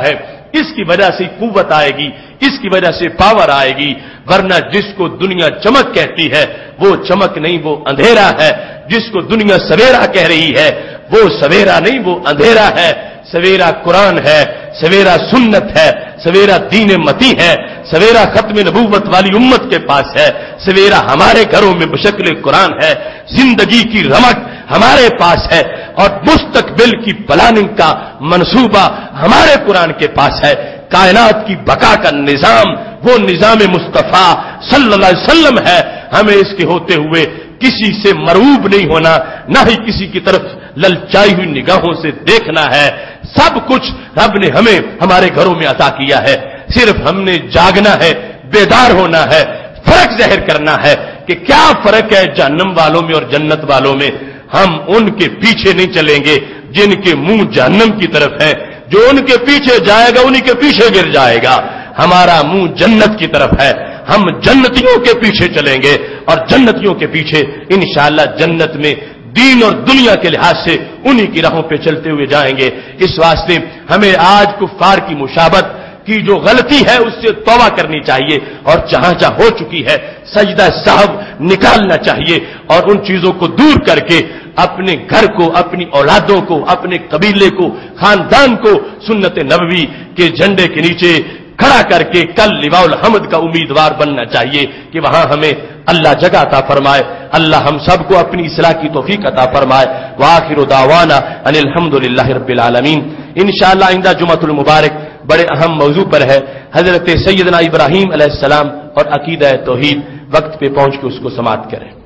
اس کی وجہ سے قوت آئے گی، اس کی وجہ سے پاور آئے گی، ورنہ جس کو دنیا چمک کہتی ہے وہ چمک نہیں، وہ اندھیرا ہے۔ جس کو دنیا سویرا کہہ رہی ہے وہ سویرا نہیں، وہ اندھیرا ہے۔ سویرا قرآن ہے، سویرا سنت ہے، سویرا دین متی ہے، سویرا ختم نبوت والی امت کے پاس ہے، سویرا ہمارے گھروں میں بشکل قرآن ہے، زندگی کی رمق ہمارے پاس ہے، اور مستقبل کی پلاننگ کا منصوبہ ہمارے قرآن کے پاس ہے۔ کائنات کی بقا کا نظام وہ نظام مصطفیٰ صلی اللہ علیہ وسلم ہے۔ ہمیں اس کے ہوتے ہوئے کسی سے مرعوب نہیں ہونا، نہ ہی کسی کی طرف للچائی ہوئی نگاہوں سے دیکھنا ہے۔ سب کچھ رب نے ہمیں ہمارے گھروں میں عطا کیا ہے، صرف ہم نے جاگنا ہے، بیدار ہونا ہے، فرق ظاہر کرنا ہے کہ کیا فرق ہے جہنم والوں میں اور جنت والوں میں۔ ہم ان کے پیچھے نہیں چلیں گے جن کے منہ جہنم کی طرف ہے، جو ان کے پیچھے جائے گا انہی کے پیچھے گر جائے گا۔ ہمارا منہ جنت کی طرف ہے، ہم جنتیوں کے پیچھے چلیں گے، اور جنتیوں کے پیچھے انشاءاللہ جنت میں دین اور دنیا کے لحاظ سے انہی کی راہوں پہ چلتے ہوئے جائیں گے۔ اس واسطے ہمیں آج کفار کی مشابہت کی جو غلطی ہے اس سے توبہ کرنی چاہیے، اور جہاں جہاں ہو چکی ہے سجدہ صاحب نکالنا چاہیے، اور ان چیزوں کو دور کر کے اپنے گھر کو، اپنی اولادوں کو، اپنے قبیلے کو، خاندان کو سنت نبوی کے جھنڈے کے نیچے کھڑا کر کے کل لواء الحمد کا امیدوار بننا چاہیے کہ وہاں ہمیں اللہ جگہ عطا فرمائے۔ اللہ ہم سب کو اپنی اصلاح کی توفیق عطا فرمائے۔ وآخر دعوانا ان الحمدللہ رب العالمین۔ انشاءاللہ آئندہ جمعۃ المبارک بڑے اہم موضوع پر ہے، حضرت سیدنا ابراہیم علیہ السلام اور عقیدہ توحید۔ وقت پہ پہنچ کے اس کو سماعت کریں۔